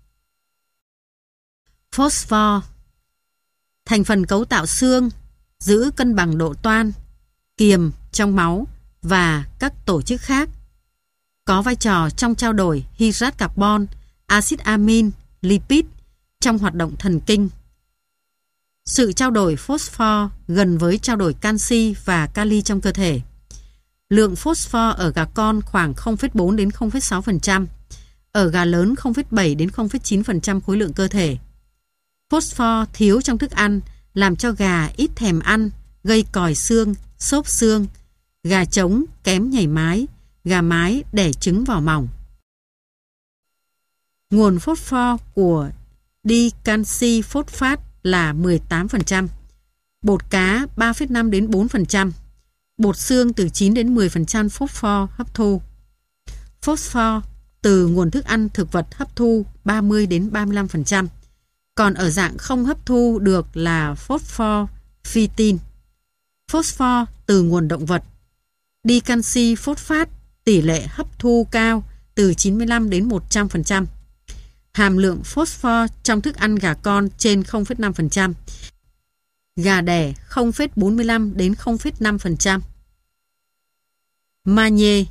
Phosphor, thành phần cấu tạo xương, giữ cân bằng độ toan, kiềm trong máu và các tổ chức khác. Có vai trò trong trao đổi hydrat carbon, axit amin, lipid, trong hoạt động thần kinh. Sự trao đổi phosphor gần với trao đổi canxi và kali trong cơ thể. Lượng phosphor ở gà con khoảng 0,4 đến 0,6%, ở gà lớn 0,7 đến 0,9% khối lượng cơ thể. Phosphor thiếu trong thức ăn làm cho gà ít thèm ăn, gây còi xương, xốp xương, gà trống kém nhảy mái, gà mái đẻ trứng vỏ mỏng. Nguồn phosphor của dicanxi phosphate là 18%, bột cá 3,5 đến 4%, bột xương từ 9 đến 10% phosphor hấp thu. Phosphor từ nguồn thức ăn thực vật hấp thu 30 đến 35%, còn ở dạng không hấp thu được là phosphor phytin. Phosphor từ nguồn động vật. Dicanxi phosphate tỷ lệ hấp thu cao từ 95 đến 100%. Hàm lượng phosphor trong thức ăn gà con trên 0,5%. Gà đẻ 0,45 đến 0,5%. Magie.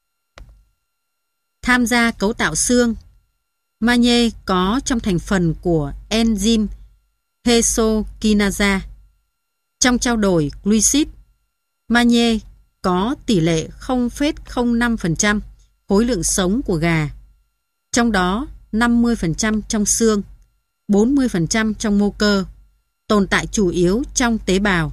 Tham gia cấu tạo xương. Magie có trong thành phần của enzyme hexokinase. Trong trao đổi glucid, magie có tỷ lệ 0,05% khối lượng sống của gà, trong đó 50% trong xương, 40% trong mô cơ, tồn tại chủ yếu trong tế bào.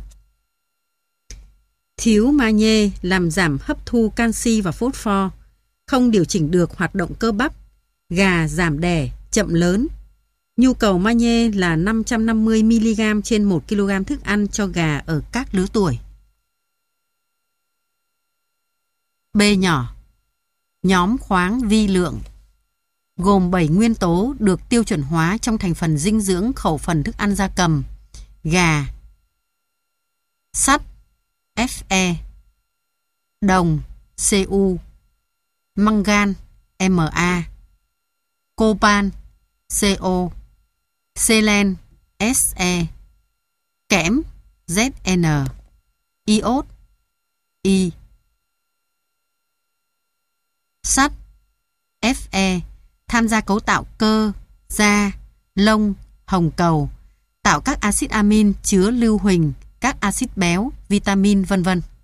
Thiếu magie làm giảm hấp thu canxi và phosphor, không điều chỉnh được hoạt động cơ bắp, gà giảm đẻ, chậm lớn. Nhu cầu magie là 550 mg trên 1 kg thức ăn cho gà ở các lứa tuổi. B nhỏ. Nhóm khoáng vi lượng gồm 7 nguyên tố được tiêu chuẩn hóa trong thành phần dinh dưỡng khẩu phần thức ăn gia cầm: gà, sắt, Fe, đồng, Cu, mangan, Ma, coban, Co, selen, Se, kẽm, Zn, iốt, I. Sắt, Fe tham gia cấu tạo cơ, da, lông, hồng cầu, tạo các axit amin chứa lưu huỳnh, các axit béo, vitamin v.v.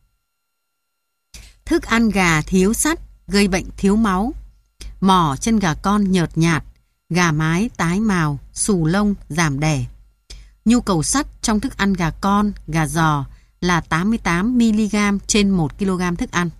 Thức ăn gà thiếu sắt gây bệnh thiếu máu. Mỏ chân gà con nhợt nhạt, gà mái tái mào, xù lông, giảm đẻ. Nhu cầu sắt trong thức ăn gà con, gà giò là 88 mg trên 1 kg thức ăn.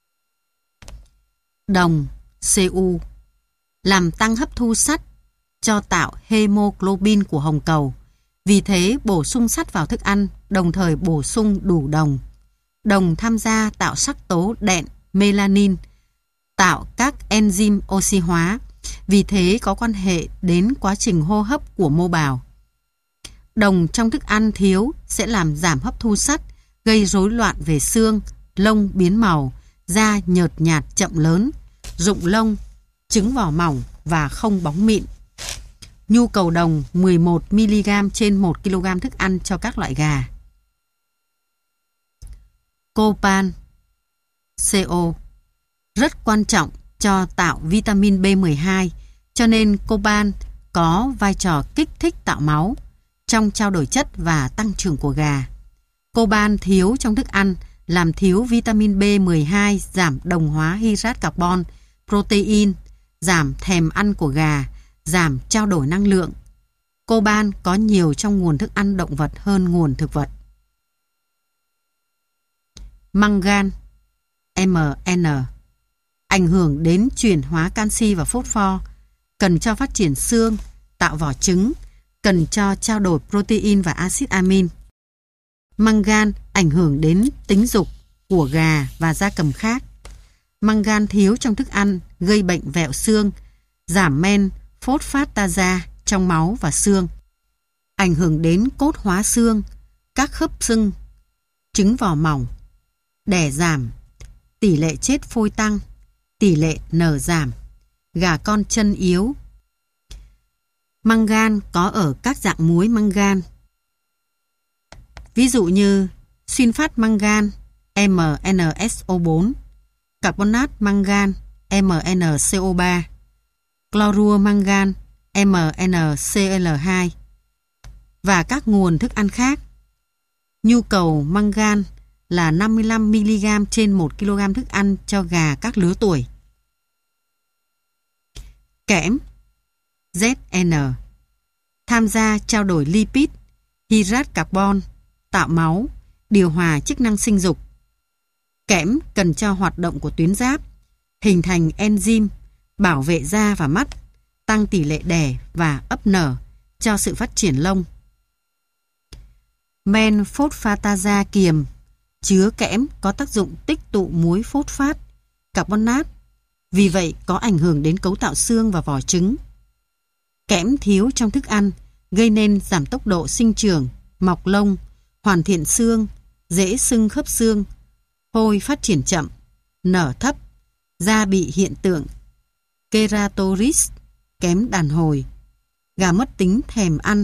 Đồng, Cu làm tăng hấp thu sắt cho tạo hemoglobin của hồng cầu. Vì thế bổ sung sắt vào thức ăn, đồng thời bổ sung đủ đồng. Đồng tham gia tạo sắc tố đệm melanin, tạo các enzyme oxy hóa, vì thế có quan hệ đến quá trình hô hấp của mô bào. Đồng trong thức ăn thiếu sẽ làm giảm hấp thu sắt, gây rối loạn về xương, lông biến màu, da nhợt nhạt chậm lớn, rụng lông, trứng vỏ mỏng và không bóng mịn. Nhu cầu đồng 11 mg trên 1 kg thức ăn cho các loại gà. Coban, Co rất quan trọng cho tạo vitamin B12, cho nên coban có vai trò kích thích tạo máu trong trao đổi chất và tăng trưởng của gà. Coban thiếu trong thức ăn làm thiếu vitamin B12, giảm đồng hóa hydrat carbon, protein, giảm thèm ăn của gà, giảm trao đổi năng lượng. Coban có nhiều trong nguồn thức ăn động vật hơn nguồn thực vật. Mangan, Mn ảnh hưởng đến chuyển hóa canxi và phosphor, cần cho phát triển xương, tạo vỏ trứng, cần cho trao đổi protein và axit amin. Mangan ảnh hưởng đến tính dục của gà và gia cầm khác. Mangan thiếu trong thức ăn gây bệnh vẹo xương, giảm men phosphatase trong máu và xương, ảnh hưởng đến cốt hóa xương, các khớp xương, trứng vỏ mỏng, đẻ giảm, tỷ lệ chết phôi tăng, tỷ lệ nở giảm, gà con chân yếu. Mangan có ở các dạng muối mangan, ví dụ như sunfat mangan MnSO4, carbonat mangan MnCO3, clorua mangan MnCl2 và các nguồn thức ăn khác. Nhu cầu mangan là 55mg trên 1 kg thức ăn cho gà các lứa tuổi. Kẽm Zn tham gia trao đổi lipid, hydrat carbon, tạo máu, điều hòa chức năng sinh dục. Kẽm cần cho hoạt động của tuyến giáp, hình thành enzyme, bảo vệ da và mắt, tăng tỷ lệ đẻ và ấp nở, cho sự phát triển lông. Men phosphatase kiềm chứa kẽm có tác dụng tích tụ muối phosphat, carbonat, vì vậy có ảnh hưởng đến cấu tạo xương và vỏ trứng. Kẽm thiếu trong thức ăn gây nên giảm tốc độ sinh trưởng, mọc lông, hoàn thiện xương, dễ sưng khớp xương, phôi phát triển chậm, nở thấp, da bị hiện tượng keratosis, kém đàn hồi, gà mất tính thèm ăn.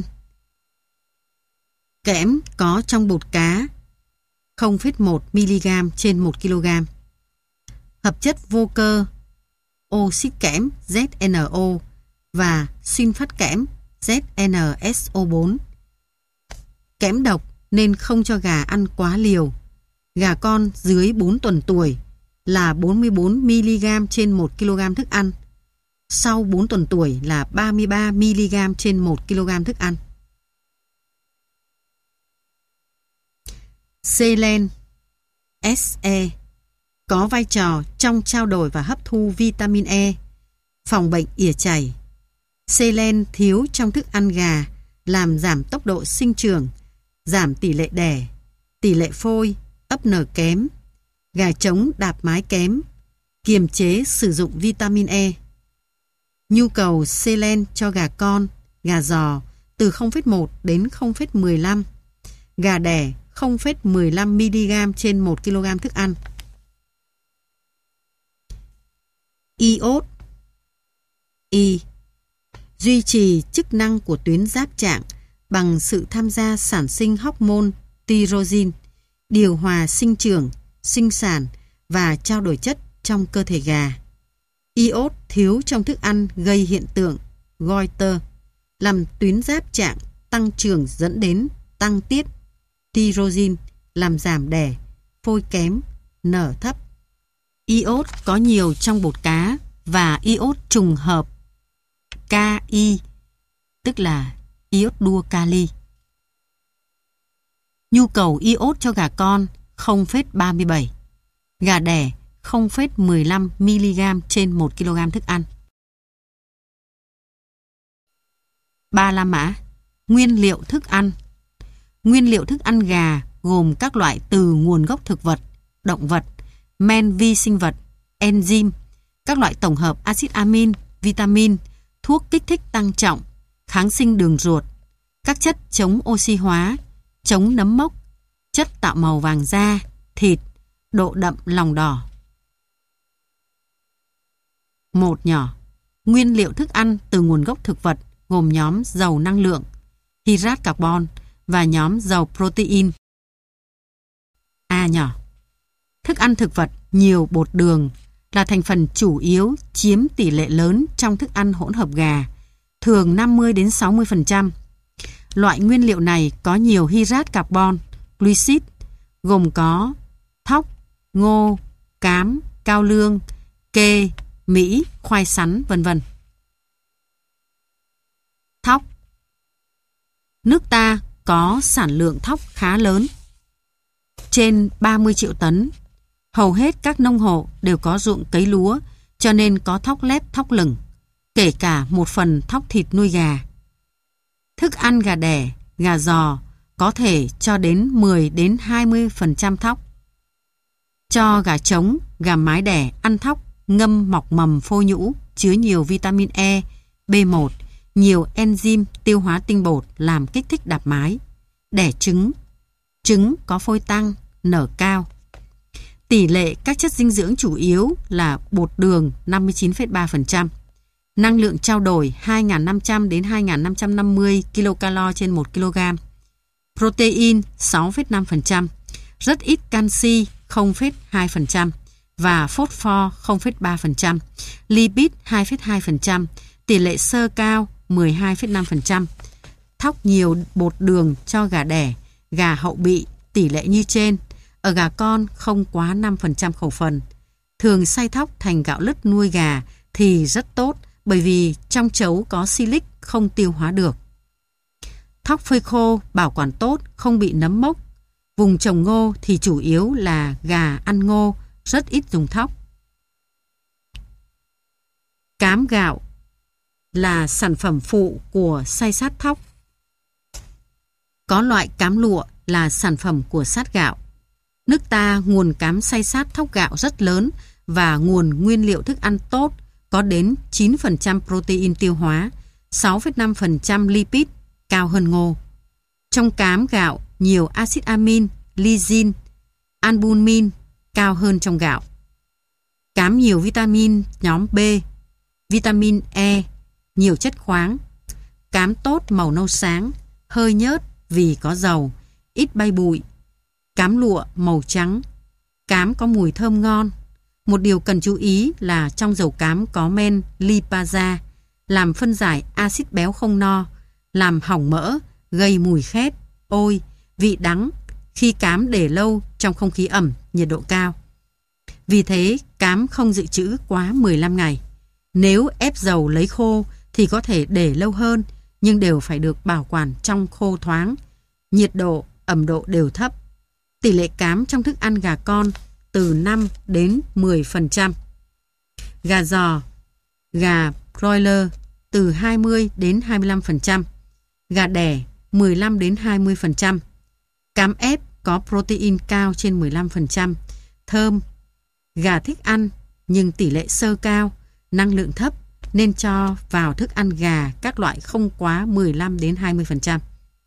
Kẽm có trong bột cá 0,1mg trên 1 kg. Hợp chất vô cơ oxit kẽm ZNO và sunfat kẽm ZnSO4. Kẽm độc nên không cho gà ăn quá liều. Gà con dưới 4 tuần tuổi là 44mg trên 1 kg thức ăn. Sau 4 tuần tuổi là 33mg trên 1 kg thức ăn. Selen SE có vai trò trong trao đổi và hấp thu vitamin E, phòng bệnh ỉa chảy. Selen thiếu trong thức ăn gà làm giảm tốc độ sinh trưởng, giảm tỷ lệ đẻ, tỷ lệ phôi, ấp nở kém, gà trống đạp mái kém, kiềm chế sử dụng vitamin E. Nhu cầu selen cho gà con, gà giò từ 0,1 đến 0,15, gà đẻ 0,15mg trên 1 kg thức ăn. Iốt I duy trì chức năng của tuyến giáp trạng bằng sự tham gia sản sinh hormone thyroxin, điều hòa sinh trưởng, sinh sản và trao đổi chất trong cơ thể gà. Iốt thiếu trong thức ăn gây hiện tượng goiter, làm tuyến giáp trạng tăng trưởng dẫn đến tăng tiết thyroxin, làm giảm đẻ, phôi kém, nở thấp. Iốt có nhiều trong bột cá và iốt trùng hợp Ki, tức là iốt đua kali. Nhu cầu iốt cho gà con 0,37, gà đẻ 0,15mg trên 1 kg thức ăn. Ba la mã nguyên liệu thức ăn. Nguyên liệu thức ăn gà gồm các loại từ nguồn gốc thực vật, động vật, men vi sinh vật, enzyme, các loại tổng hợp axit amin, vitamin, thuốc kích thích tăng trọng, kháng sinh đường ruột, các chất chống oxy hóa, chống nấm mốc, chất tạo màu vàng da, thịt, độ đậm lòng đỏ. 1 nhỏ. Nguyên liệu thức ăn từ nguồn gốc thực vật gồm nhóm giàu năng lượng, hydrat carbon và nhóm giàu protein. A nhỏ. Thức ăn thực vật nhiều bột đường là thành phần chủ yếu chiếm tỷ lệ lớn trong thức ăn hỗn hợp gà, thường 50 đến 60%. Loại nguyên liệu này có nhiều hydrat carbon, glucid, gồm có thóc, ngô, cám, cao lương, kê, mỹ, khoai sắn, vân vân. Thóc. Nước ta có sản lượng thóc khá lớn, trên 30 triệu tấn. Hầu hết các nông hộ đều có ruộng cấy lúa, cho nên có thóc lép, thóc lửng, kể cả một phần thóc thịt nuôi gà. Thức ăn gà đẻ, gà giò có thể cho đến 10 đến 20% thóc. Cho gà trống, gà mái đẻ ăn thóc ngâm mọc mầm phôi nhũ chứa nhiều vitamin E, B1, nhiều enzyme tiêu hóa tinh bột làm kích thích đạp mái. Đẻ trứng, trứng có phôi tăng, nở cao. Tỷ lệ các chất dinh dưỡng chủ yếu là bột đường 59,3%, năng lượng trao đổi 2.500 đến 2.550 kcal trên 1 kg, protein 6,5%, rất ít canxi 0,2% và phosphor 0,3%, lipid 2,2%, tỷ lệ xơ cao 12,5%. Thóc nhiều bột đường cho gà đẻ, gà hậu bị tỷ lệ như trên. Ở gà con không quá 5% khẩu phần. Thường xay thóc thành gạo lứt nuôi gà thì rất tốt bởi vì trong chấu có silic không tiêu hóa được. Thóc phơi khô bảo quản tốt, không bị nấm mốc. Vùng trồng ngô thì chủ yếu là gà ăn ngô, rất ít dùng thóc. Cám gạo là sản phẩm phụ của xay sát thóc. Có loại cám lụa là sản phẩm của sát gạo. Nước ta nguồn cám xay sát thóc gạo rất lớn và nguồn nguyên liệu thức ăn tốt, có đến 9% protein tiêu hóa, 6,5% lipid, cao hơn ngô. Trong cám gạo nhiều axit amin, lysine, albumin cao hơn trong gạo. Cám nhiều vitamin nhóm B, vitamin E, nhiều chất khoáng. Cám tốt màu nâu sáng, hơi nhớt vì có dầu, ít bay bụi. Cám lụa màu trắng. Cám có mùi thơm ngon. Một điều cần chú ý là trong dầu cám có men lipasa, làm phân giải axit béo không no, làm hỏng mỡ, gây mùi khét, ôi, vị đắng khi cám để lâu trong không khí ẩm, nhiệt độ cao. Vì thế, cám không dự trữ quá 15 ngày. Nếu ép dầu lấy khô thì có thể để lâu hơn, nhưng đều phải được bảo quản trong khô thoáng, nhiệt độ, ẩm độ đều thấp. Tỷ lệ cám trong thức ăn gà con từ 5 đến 10%. Gà giò, gà broiler từ 20 đến 25%. Gà đẻ 15 đến 20%. Cám ép có protein cao trên 15%. Thơm. Gà thích ăn nhưng tỷ lệ xơ cao, năng lượng thấp nên cho vào thức ăn gà các loại không quá 15 đến 20%.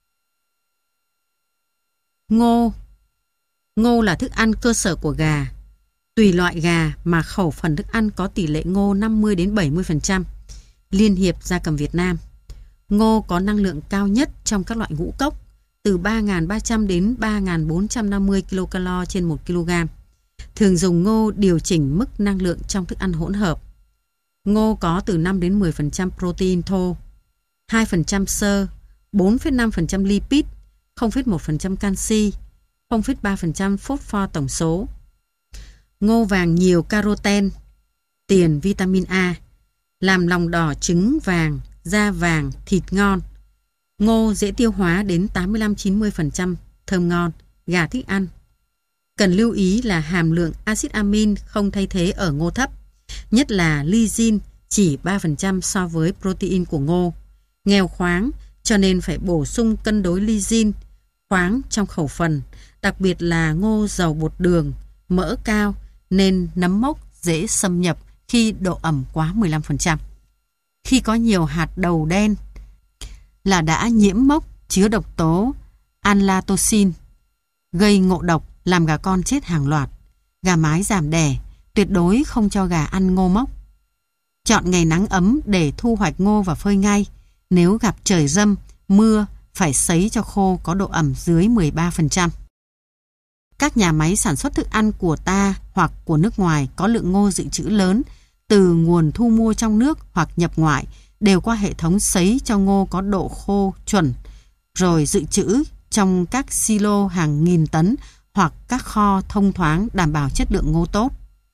Ngô. Ngô là thức ăn cơ sở của gà. Tùy loại gà mà khẩu phần thức ăn có tỷ lệ ngô 50 đến 70%. Liên hiệp Gia cầm Việt Nam. Ngô có năng lượng cao nhất trong các loại ngũ cốc, từ 3.300 đến 3.450 kcal trên 1 kg. Thường dùng ngô điều chỉnh mức năng lượng trong thức ăn hỗn hợp. Ngô có từ 5 đến 10% protein thô, 2% xơ, 4,5% lipid, 0,1% canxi, 0,3% phosphor tổng số. Ngô vàng nhiều caroten, tiền vitamin A, làm lòng đỏ trứng vàng, da vàng, thịt ngon. Ngô dễ tiêu hóa đến 85-90%, thơm ngon, gà thích ăn. Cần lưu ý là hàm lượng axit amin không thay thế ở ngô thấp, nhất là lysine chỉ 3% so với protein của ngô. Nghèo khoáng cho nên phải bổ sung cân đối lysine, khoáng trong khẩu phần, đặc biệt là ngô giàu bột đường, mỡ cao nên nấm mốc dễ xâm nhập khi độ ẩm quá 15%. Khi có nhiều hạt đầu đen là đã nhiễm mốc chứa độc tố aflatoxin, gây ngộ độc làm gà con chết hàng loạt. Gà mái giảm đẻ, tuyệt đối không cho gà ăn ngô mốc. Chọn ngày nắng ấm để thu hoạch ngô và phơi ngay. Nếu gặp trời râm, mưa, phải sấy cho khô có độ ẩm dưới 13%. Các nhà máy sản xuất thức ăn của ta hoặc của nước ngoài có lượng ngô dự trữ lớn từ nguồn thu mua trong nước hoặc nhập ngoại đều qua hệ thống sấy cho ngô có độ khô chuẩn, rồi dự trữ trong các silo hàng nghìn tấn hoặc các kho thông thoáng đảm bảo chất lượng ngô tốt.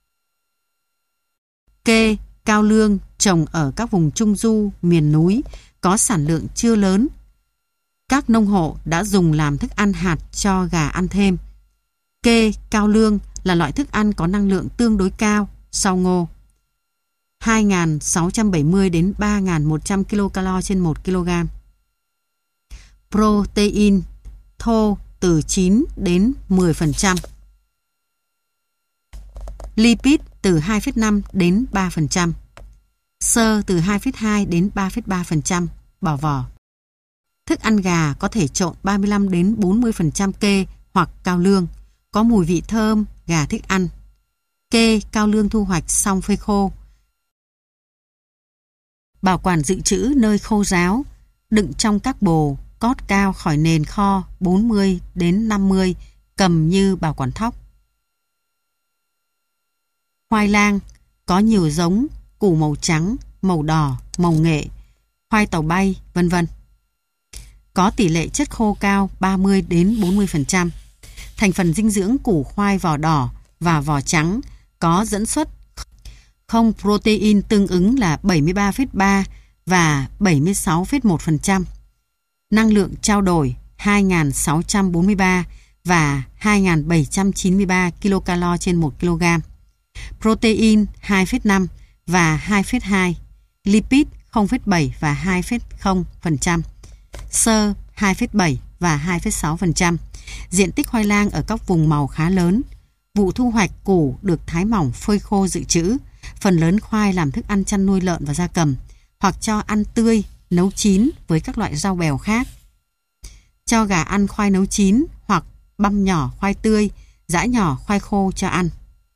Kê, cao lương trồng ở các vùng trung du, miền núi có sản lượng chưa lớn. Các nông hộ đã dùng làm thức ăn hạt cho gà ăn thêm. Kê, cao lương là loại thức ăn có năng lượng tương đối cao sau ngô. 2.670 đến 3.100 kcal trên 1 kg. Protein thô từ 9 đến 10%. Lipid từ 2,5 đến 3%. Xơ từ 2,2 đến 3,3%, bỏ vỏ. Thức ăn gà có thể trộn 35 đến 40% kê hoặc cao lương, có mùi vị thơm, gà thích ăn. Kê, cao lương thu hoạch xong phơi khô. Bảo quản dự trữ nơi khô ráo, đựng trong các bồ, cót cao khỏi nền kho 40 đến 50, cầm như bảo quản thóc. Khoai lang có nhiều giống, củ màu trắng, màu đỏ, màu nghệ. khoai tàu bay, vân vân. Có tỷ lệ chất khô cao 30 đến 40%. Thành phần dinh dưỡng củ khoai vỏ đỏ và vỏ trắng có dẫn xuất không protein tương ứng là 73,3 và 76,1%. Năng lượng trao đổi 2.643 và 2.793 kcal trên 1 kg. Protein 2,5 và 2,2. Lipid 0,7 và 2,0%. Xơ 2,7 và 2,6%. Diện tích khoai lang ở các vùng màu khá lớn. Vụ thu hoạch củ được thái mỏng phơi khô dự trữ. Phần lớn khoai làm thức ăn chăn nuôi lợn và gia cầm, hoặc cho ăn tươi, nấu chín với các loại rau bèo khác. Cho gà ăn khoai nấu chín hoặc băm nhỏ khoai tươi, giã nhỏ khoai khô cho ăn.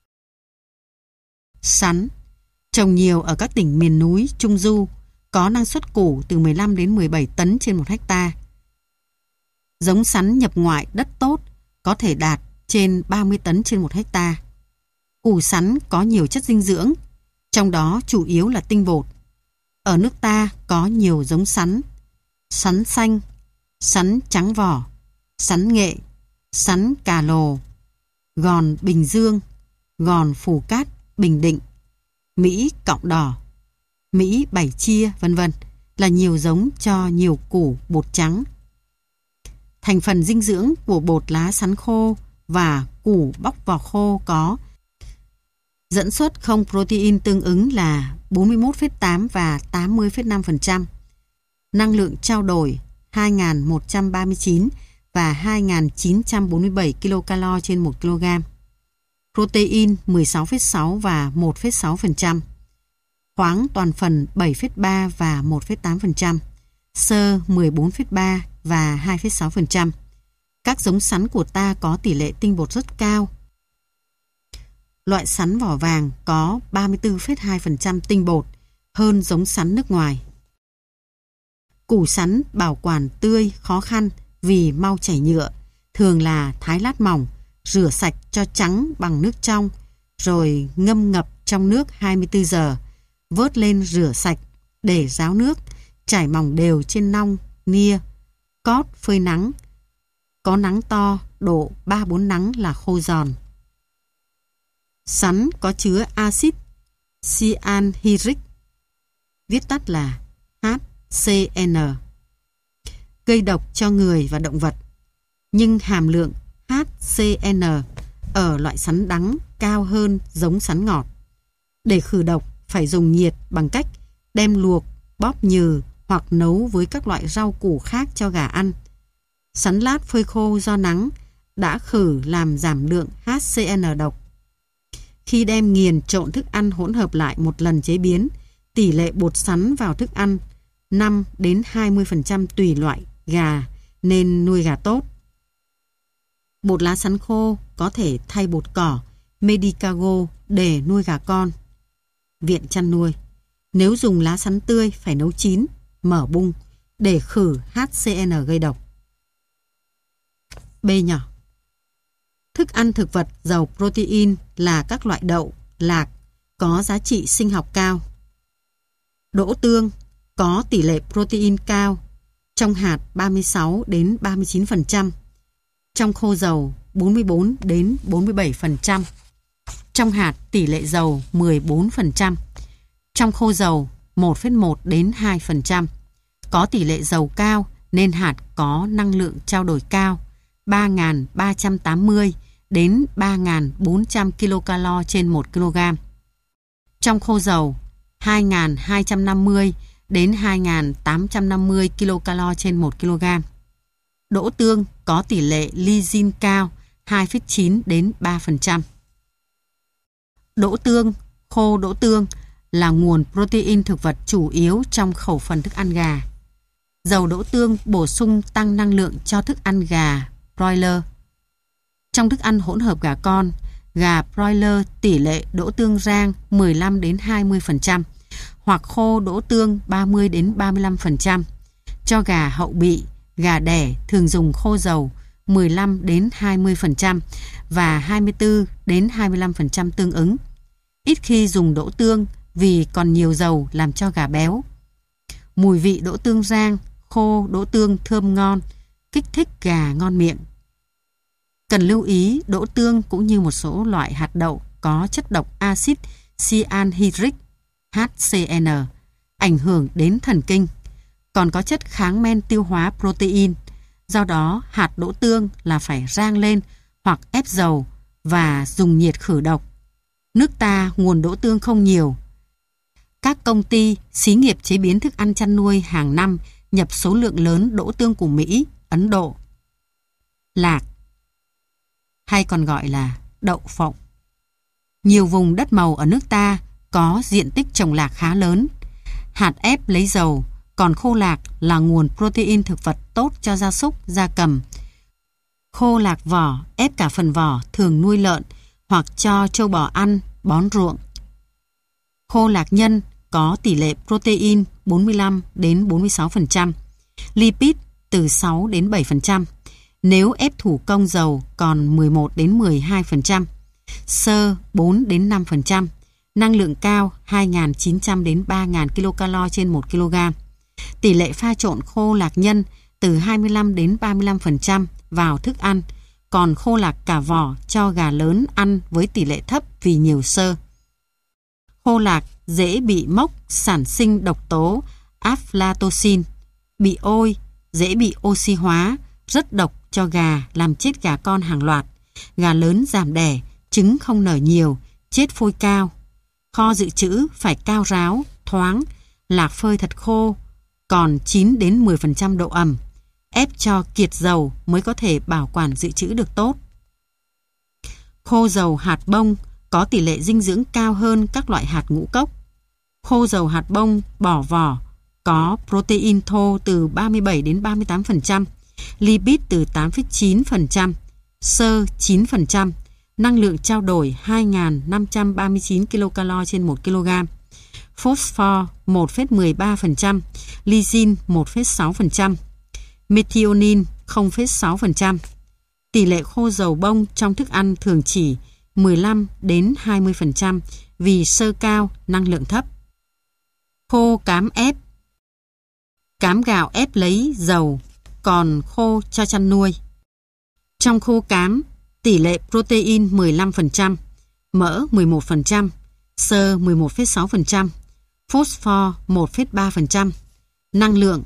Sắn trồng nhiều ở các tỉnh miền núi, Trung Du, có năng suất củ từ 15 đến 17 tấn trên 1 hectare. Giống sắn nhập ngoại đất tốt có thể đạt trên 30 tấn trên 1 hectare. Củ sắn có nhiều chất dinh dưỡng, trong đó chủ yếu là tinh bột. Ở nước ta có nhiều giống sắn: sắn xanh, sắn trắng vỏ, sắn nghệ, sắn Cà Lồ, gòn Bình Dương, gòn Phù Cát, Bình Định, Mỹ Cọng Đỏ, Mỹ Bảy Chia, vân vân, là nhiều giống cho nhiều củ bột trắng. Thành phần dinh dưỡng của bột lá sắn khô và củ bóc vỏ khô có dẫn xuất không protein tương ứng là 41,8 và 80,5%. Năng lượng trao đổi 2.139 và 2.947 kcal trên 1 kg. Protein 16,6 và 1,6%. Khoáng toàn phần 7,3 và 1,8%. Xơ 14,3 và 2,6%. Các giống sắn của ta có tỷ lệ tinh bột rất cao. Loại sắn vỏ vàng có 34,2% tinh bột, hơn giống sắn nước ngoài. Củ sắn bảo quản tươi khó khăn vì mau chảy nhựa, thường là thái lát mỏng, rửa sạch cho trắng bằng nước trong, rồi ngâm ngập trong nước 24 giờ, vớt lên rửa sạch, để ráo nước, trải mỏng đều trên nong, nia, cót phơi nắng. Có nắng to, độ 3-4 nắng là khô giòn. Sắn có chứa axit cyanhydric, viết tắt là HCN, gây độc cho người và động vật. Nhưng hàm lượng HCN ở loại sắn đắng cao hơn giống sắn ngọt. Để khử độc phải dùng nhiệt bằng cách đem luộc, bóp nhừ hoặc nấu với các loại rau củ khác cho gà ăn. Sắn lát phơi khô do nắng đã khử làm giảm lượng HCN độc. Khi đem nghiền trộn thức ăn hỗn hợp lại một lần chế biến, tỷ lệ bột sắn vào thức ăn 5 đến 20% tùy loại gà, nên nuôi gà tốt. Bột lá sắn khô có thể thay bột cỏ, Medicago để nuôi gà con. Viện chăn nuôi: nếu dùng lá sắn tươi phải nấu chín, mở bung để khử HCN gây độc. B nhỏ. Thức ăn thực vật giàu protein là các loại đậu, lạc, có giá trị sinh học cao. Đỗ tương có tỷ lệ protein cao, trong hạt 36 đến 39%, trong khô dầu 44 đến 47%, trong hạt tỷ lệ dầu 14%, trong khô dầu 1,1 đến 2%. Có tỷ lệ dầu cao nên hạt có năng lượng trao đổi cao, 3.380 đến 3.400 kcal trên 1 kg. Trong khô dầu 2.250 đến 2.850 kcal trên 1 kg. Đỗ tương có tỷ lệ lysine cao, 2,9 đến 3%. Đỗ tương, khô đỗ tương là nguồn protein thực vật chủ yếu trong khẩu phần thức ăn gà. Dầu đỗ tương bổ sung tăng năng lượng cho thức ăn gà broiler. Trong thức ăn hỗn hợp gà con, gà broiler tỷ lệ đỗ tương rang 15 đến 20%, hoặc khô đỗ tương 30 đến 35%. Cho gà hậu bị, gà đẻ thường dùng khô dầu 15 đến 20% và 24 đến 25% tương ứng. Ít khi dùng đỗ tương vì còn nhiều dầu làm cho gà béo. Mùi vị đỗ tương rang, khô đỗ tương thơm ngon, kích thích gà ngon miệng. Cần lưu ý đỗ tương cũng như một số loại hạt đậu có chất độc axit cyanhydric HCN ảnh hưởng đến thần kinh, còn có chất kháng men tiêu hóa protein. Do đó, hạt đỗ tương là phải rang lên hoặc ép dầu và dùng nhiệt khử độc. Nước ta nguồn đỗ tương không nhiều. Các công ty, xí nghiệp chế biến thức ăn chăn nuôi hàng năm nhập số lượng lớn đỗ tương của Mỹ, Ấn Độ. Lạc, hay còn gọi là đậu phộng. Nhiều vùng đất màu ở nước ta có diện tích trồng lạc khá lớn. Hạt ép lấy dầu, còn khô lạc là nguồn protein thực vật tốt cho gia súc, gia cầm. Khô lạc vỏ, ép cả phần vỏ thường nuôi lợn hoặc cho trâu bò ăn, bón ruộng. Khô lạc nhân có tỷ lệ protein 45 đến 46%, lipid từ 6 đến 7%. Nếu ép thủ công dầu còn 11 đến 12%, xơ 4 đến 5%, năng lượng cao 2.900 đến 3.000 kcal trên 1 kg. Tỷ lệ pha trộn khô lạc nhân từ 25 đến 35% vào thức ăn, còn khô lạc cả vỏ cho gà lớn ăn với tỷ lệ thấp vì nhiều xơ. Khô lạc dễ bị mốc sản sinh độc tố aflatoxin, bị ôi, dễ bị oxy hóa, rất độc cho gà, làm chết gà con hàng loạt. Gà lớn giảm đẻ, trứng không nở nhiều, chết phôi cao. Kho dự trữ phải cao ráo, thoáng, lạc phơi thật khô, còn 9 đến 10% độ ẩm. Ép cho kiệt dầu mới có thể bảo quản dự trữ được tốt. Khô dầu hạt bông có tỷ lệ dinh dưỡng cao hơn các loại hạt ngũ cốc. Khô dầu hạt bông bỏ vỏ có protein thô từ 37 đến 38%, lipid từ 8,9%, xơ 9%, năng lượng trao đổi 2.539 kcal trên 1 kg, phosphor 1,13%, lysine 1,6%, methionine 0,6%. Tỷ lệ khô dầu bông trong thức ăn thường chỉ 15 đến 20% vì xơ cao, năng lượng thấp. Khô cám ép. Cám gạo ép lấy dầu, còn khô cho chăn nuôi. Trong khô cám, tỷ lệ protein 15%, mỡ 11%, xơ 11,6%, phosphor 1,3%, năng lượng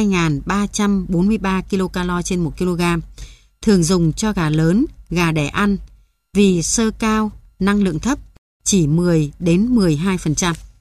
2.343 kcal trên 1 kg, thường dùng cho gà lớn, gà đẻ ăn, vì xơ cao, năng lượng thấp, chỉ 10 đến 12%.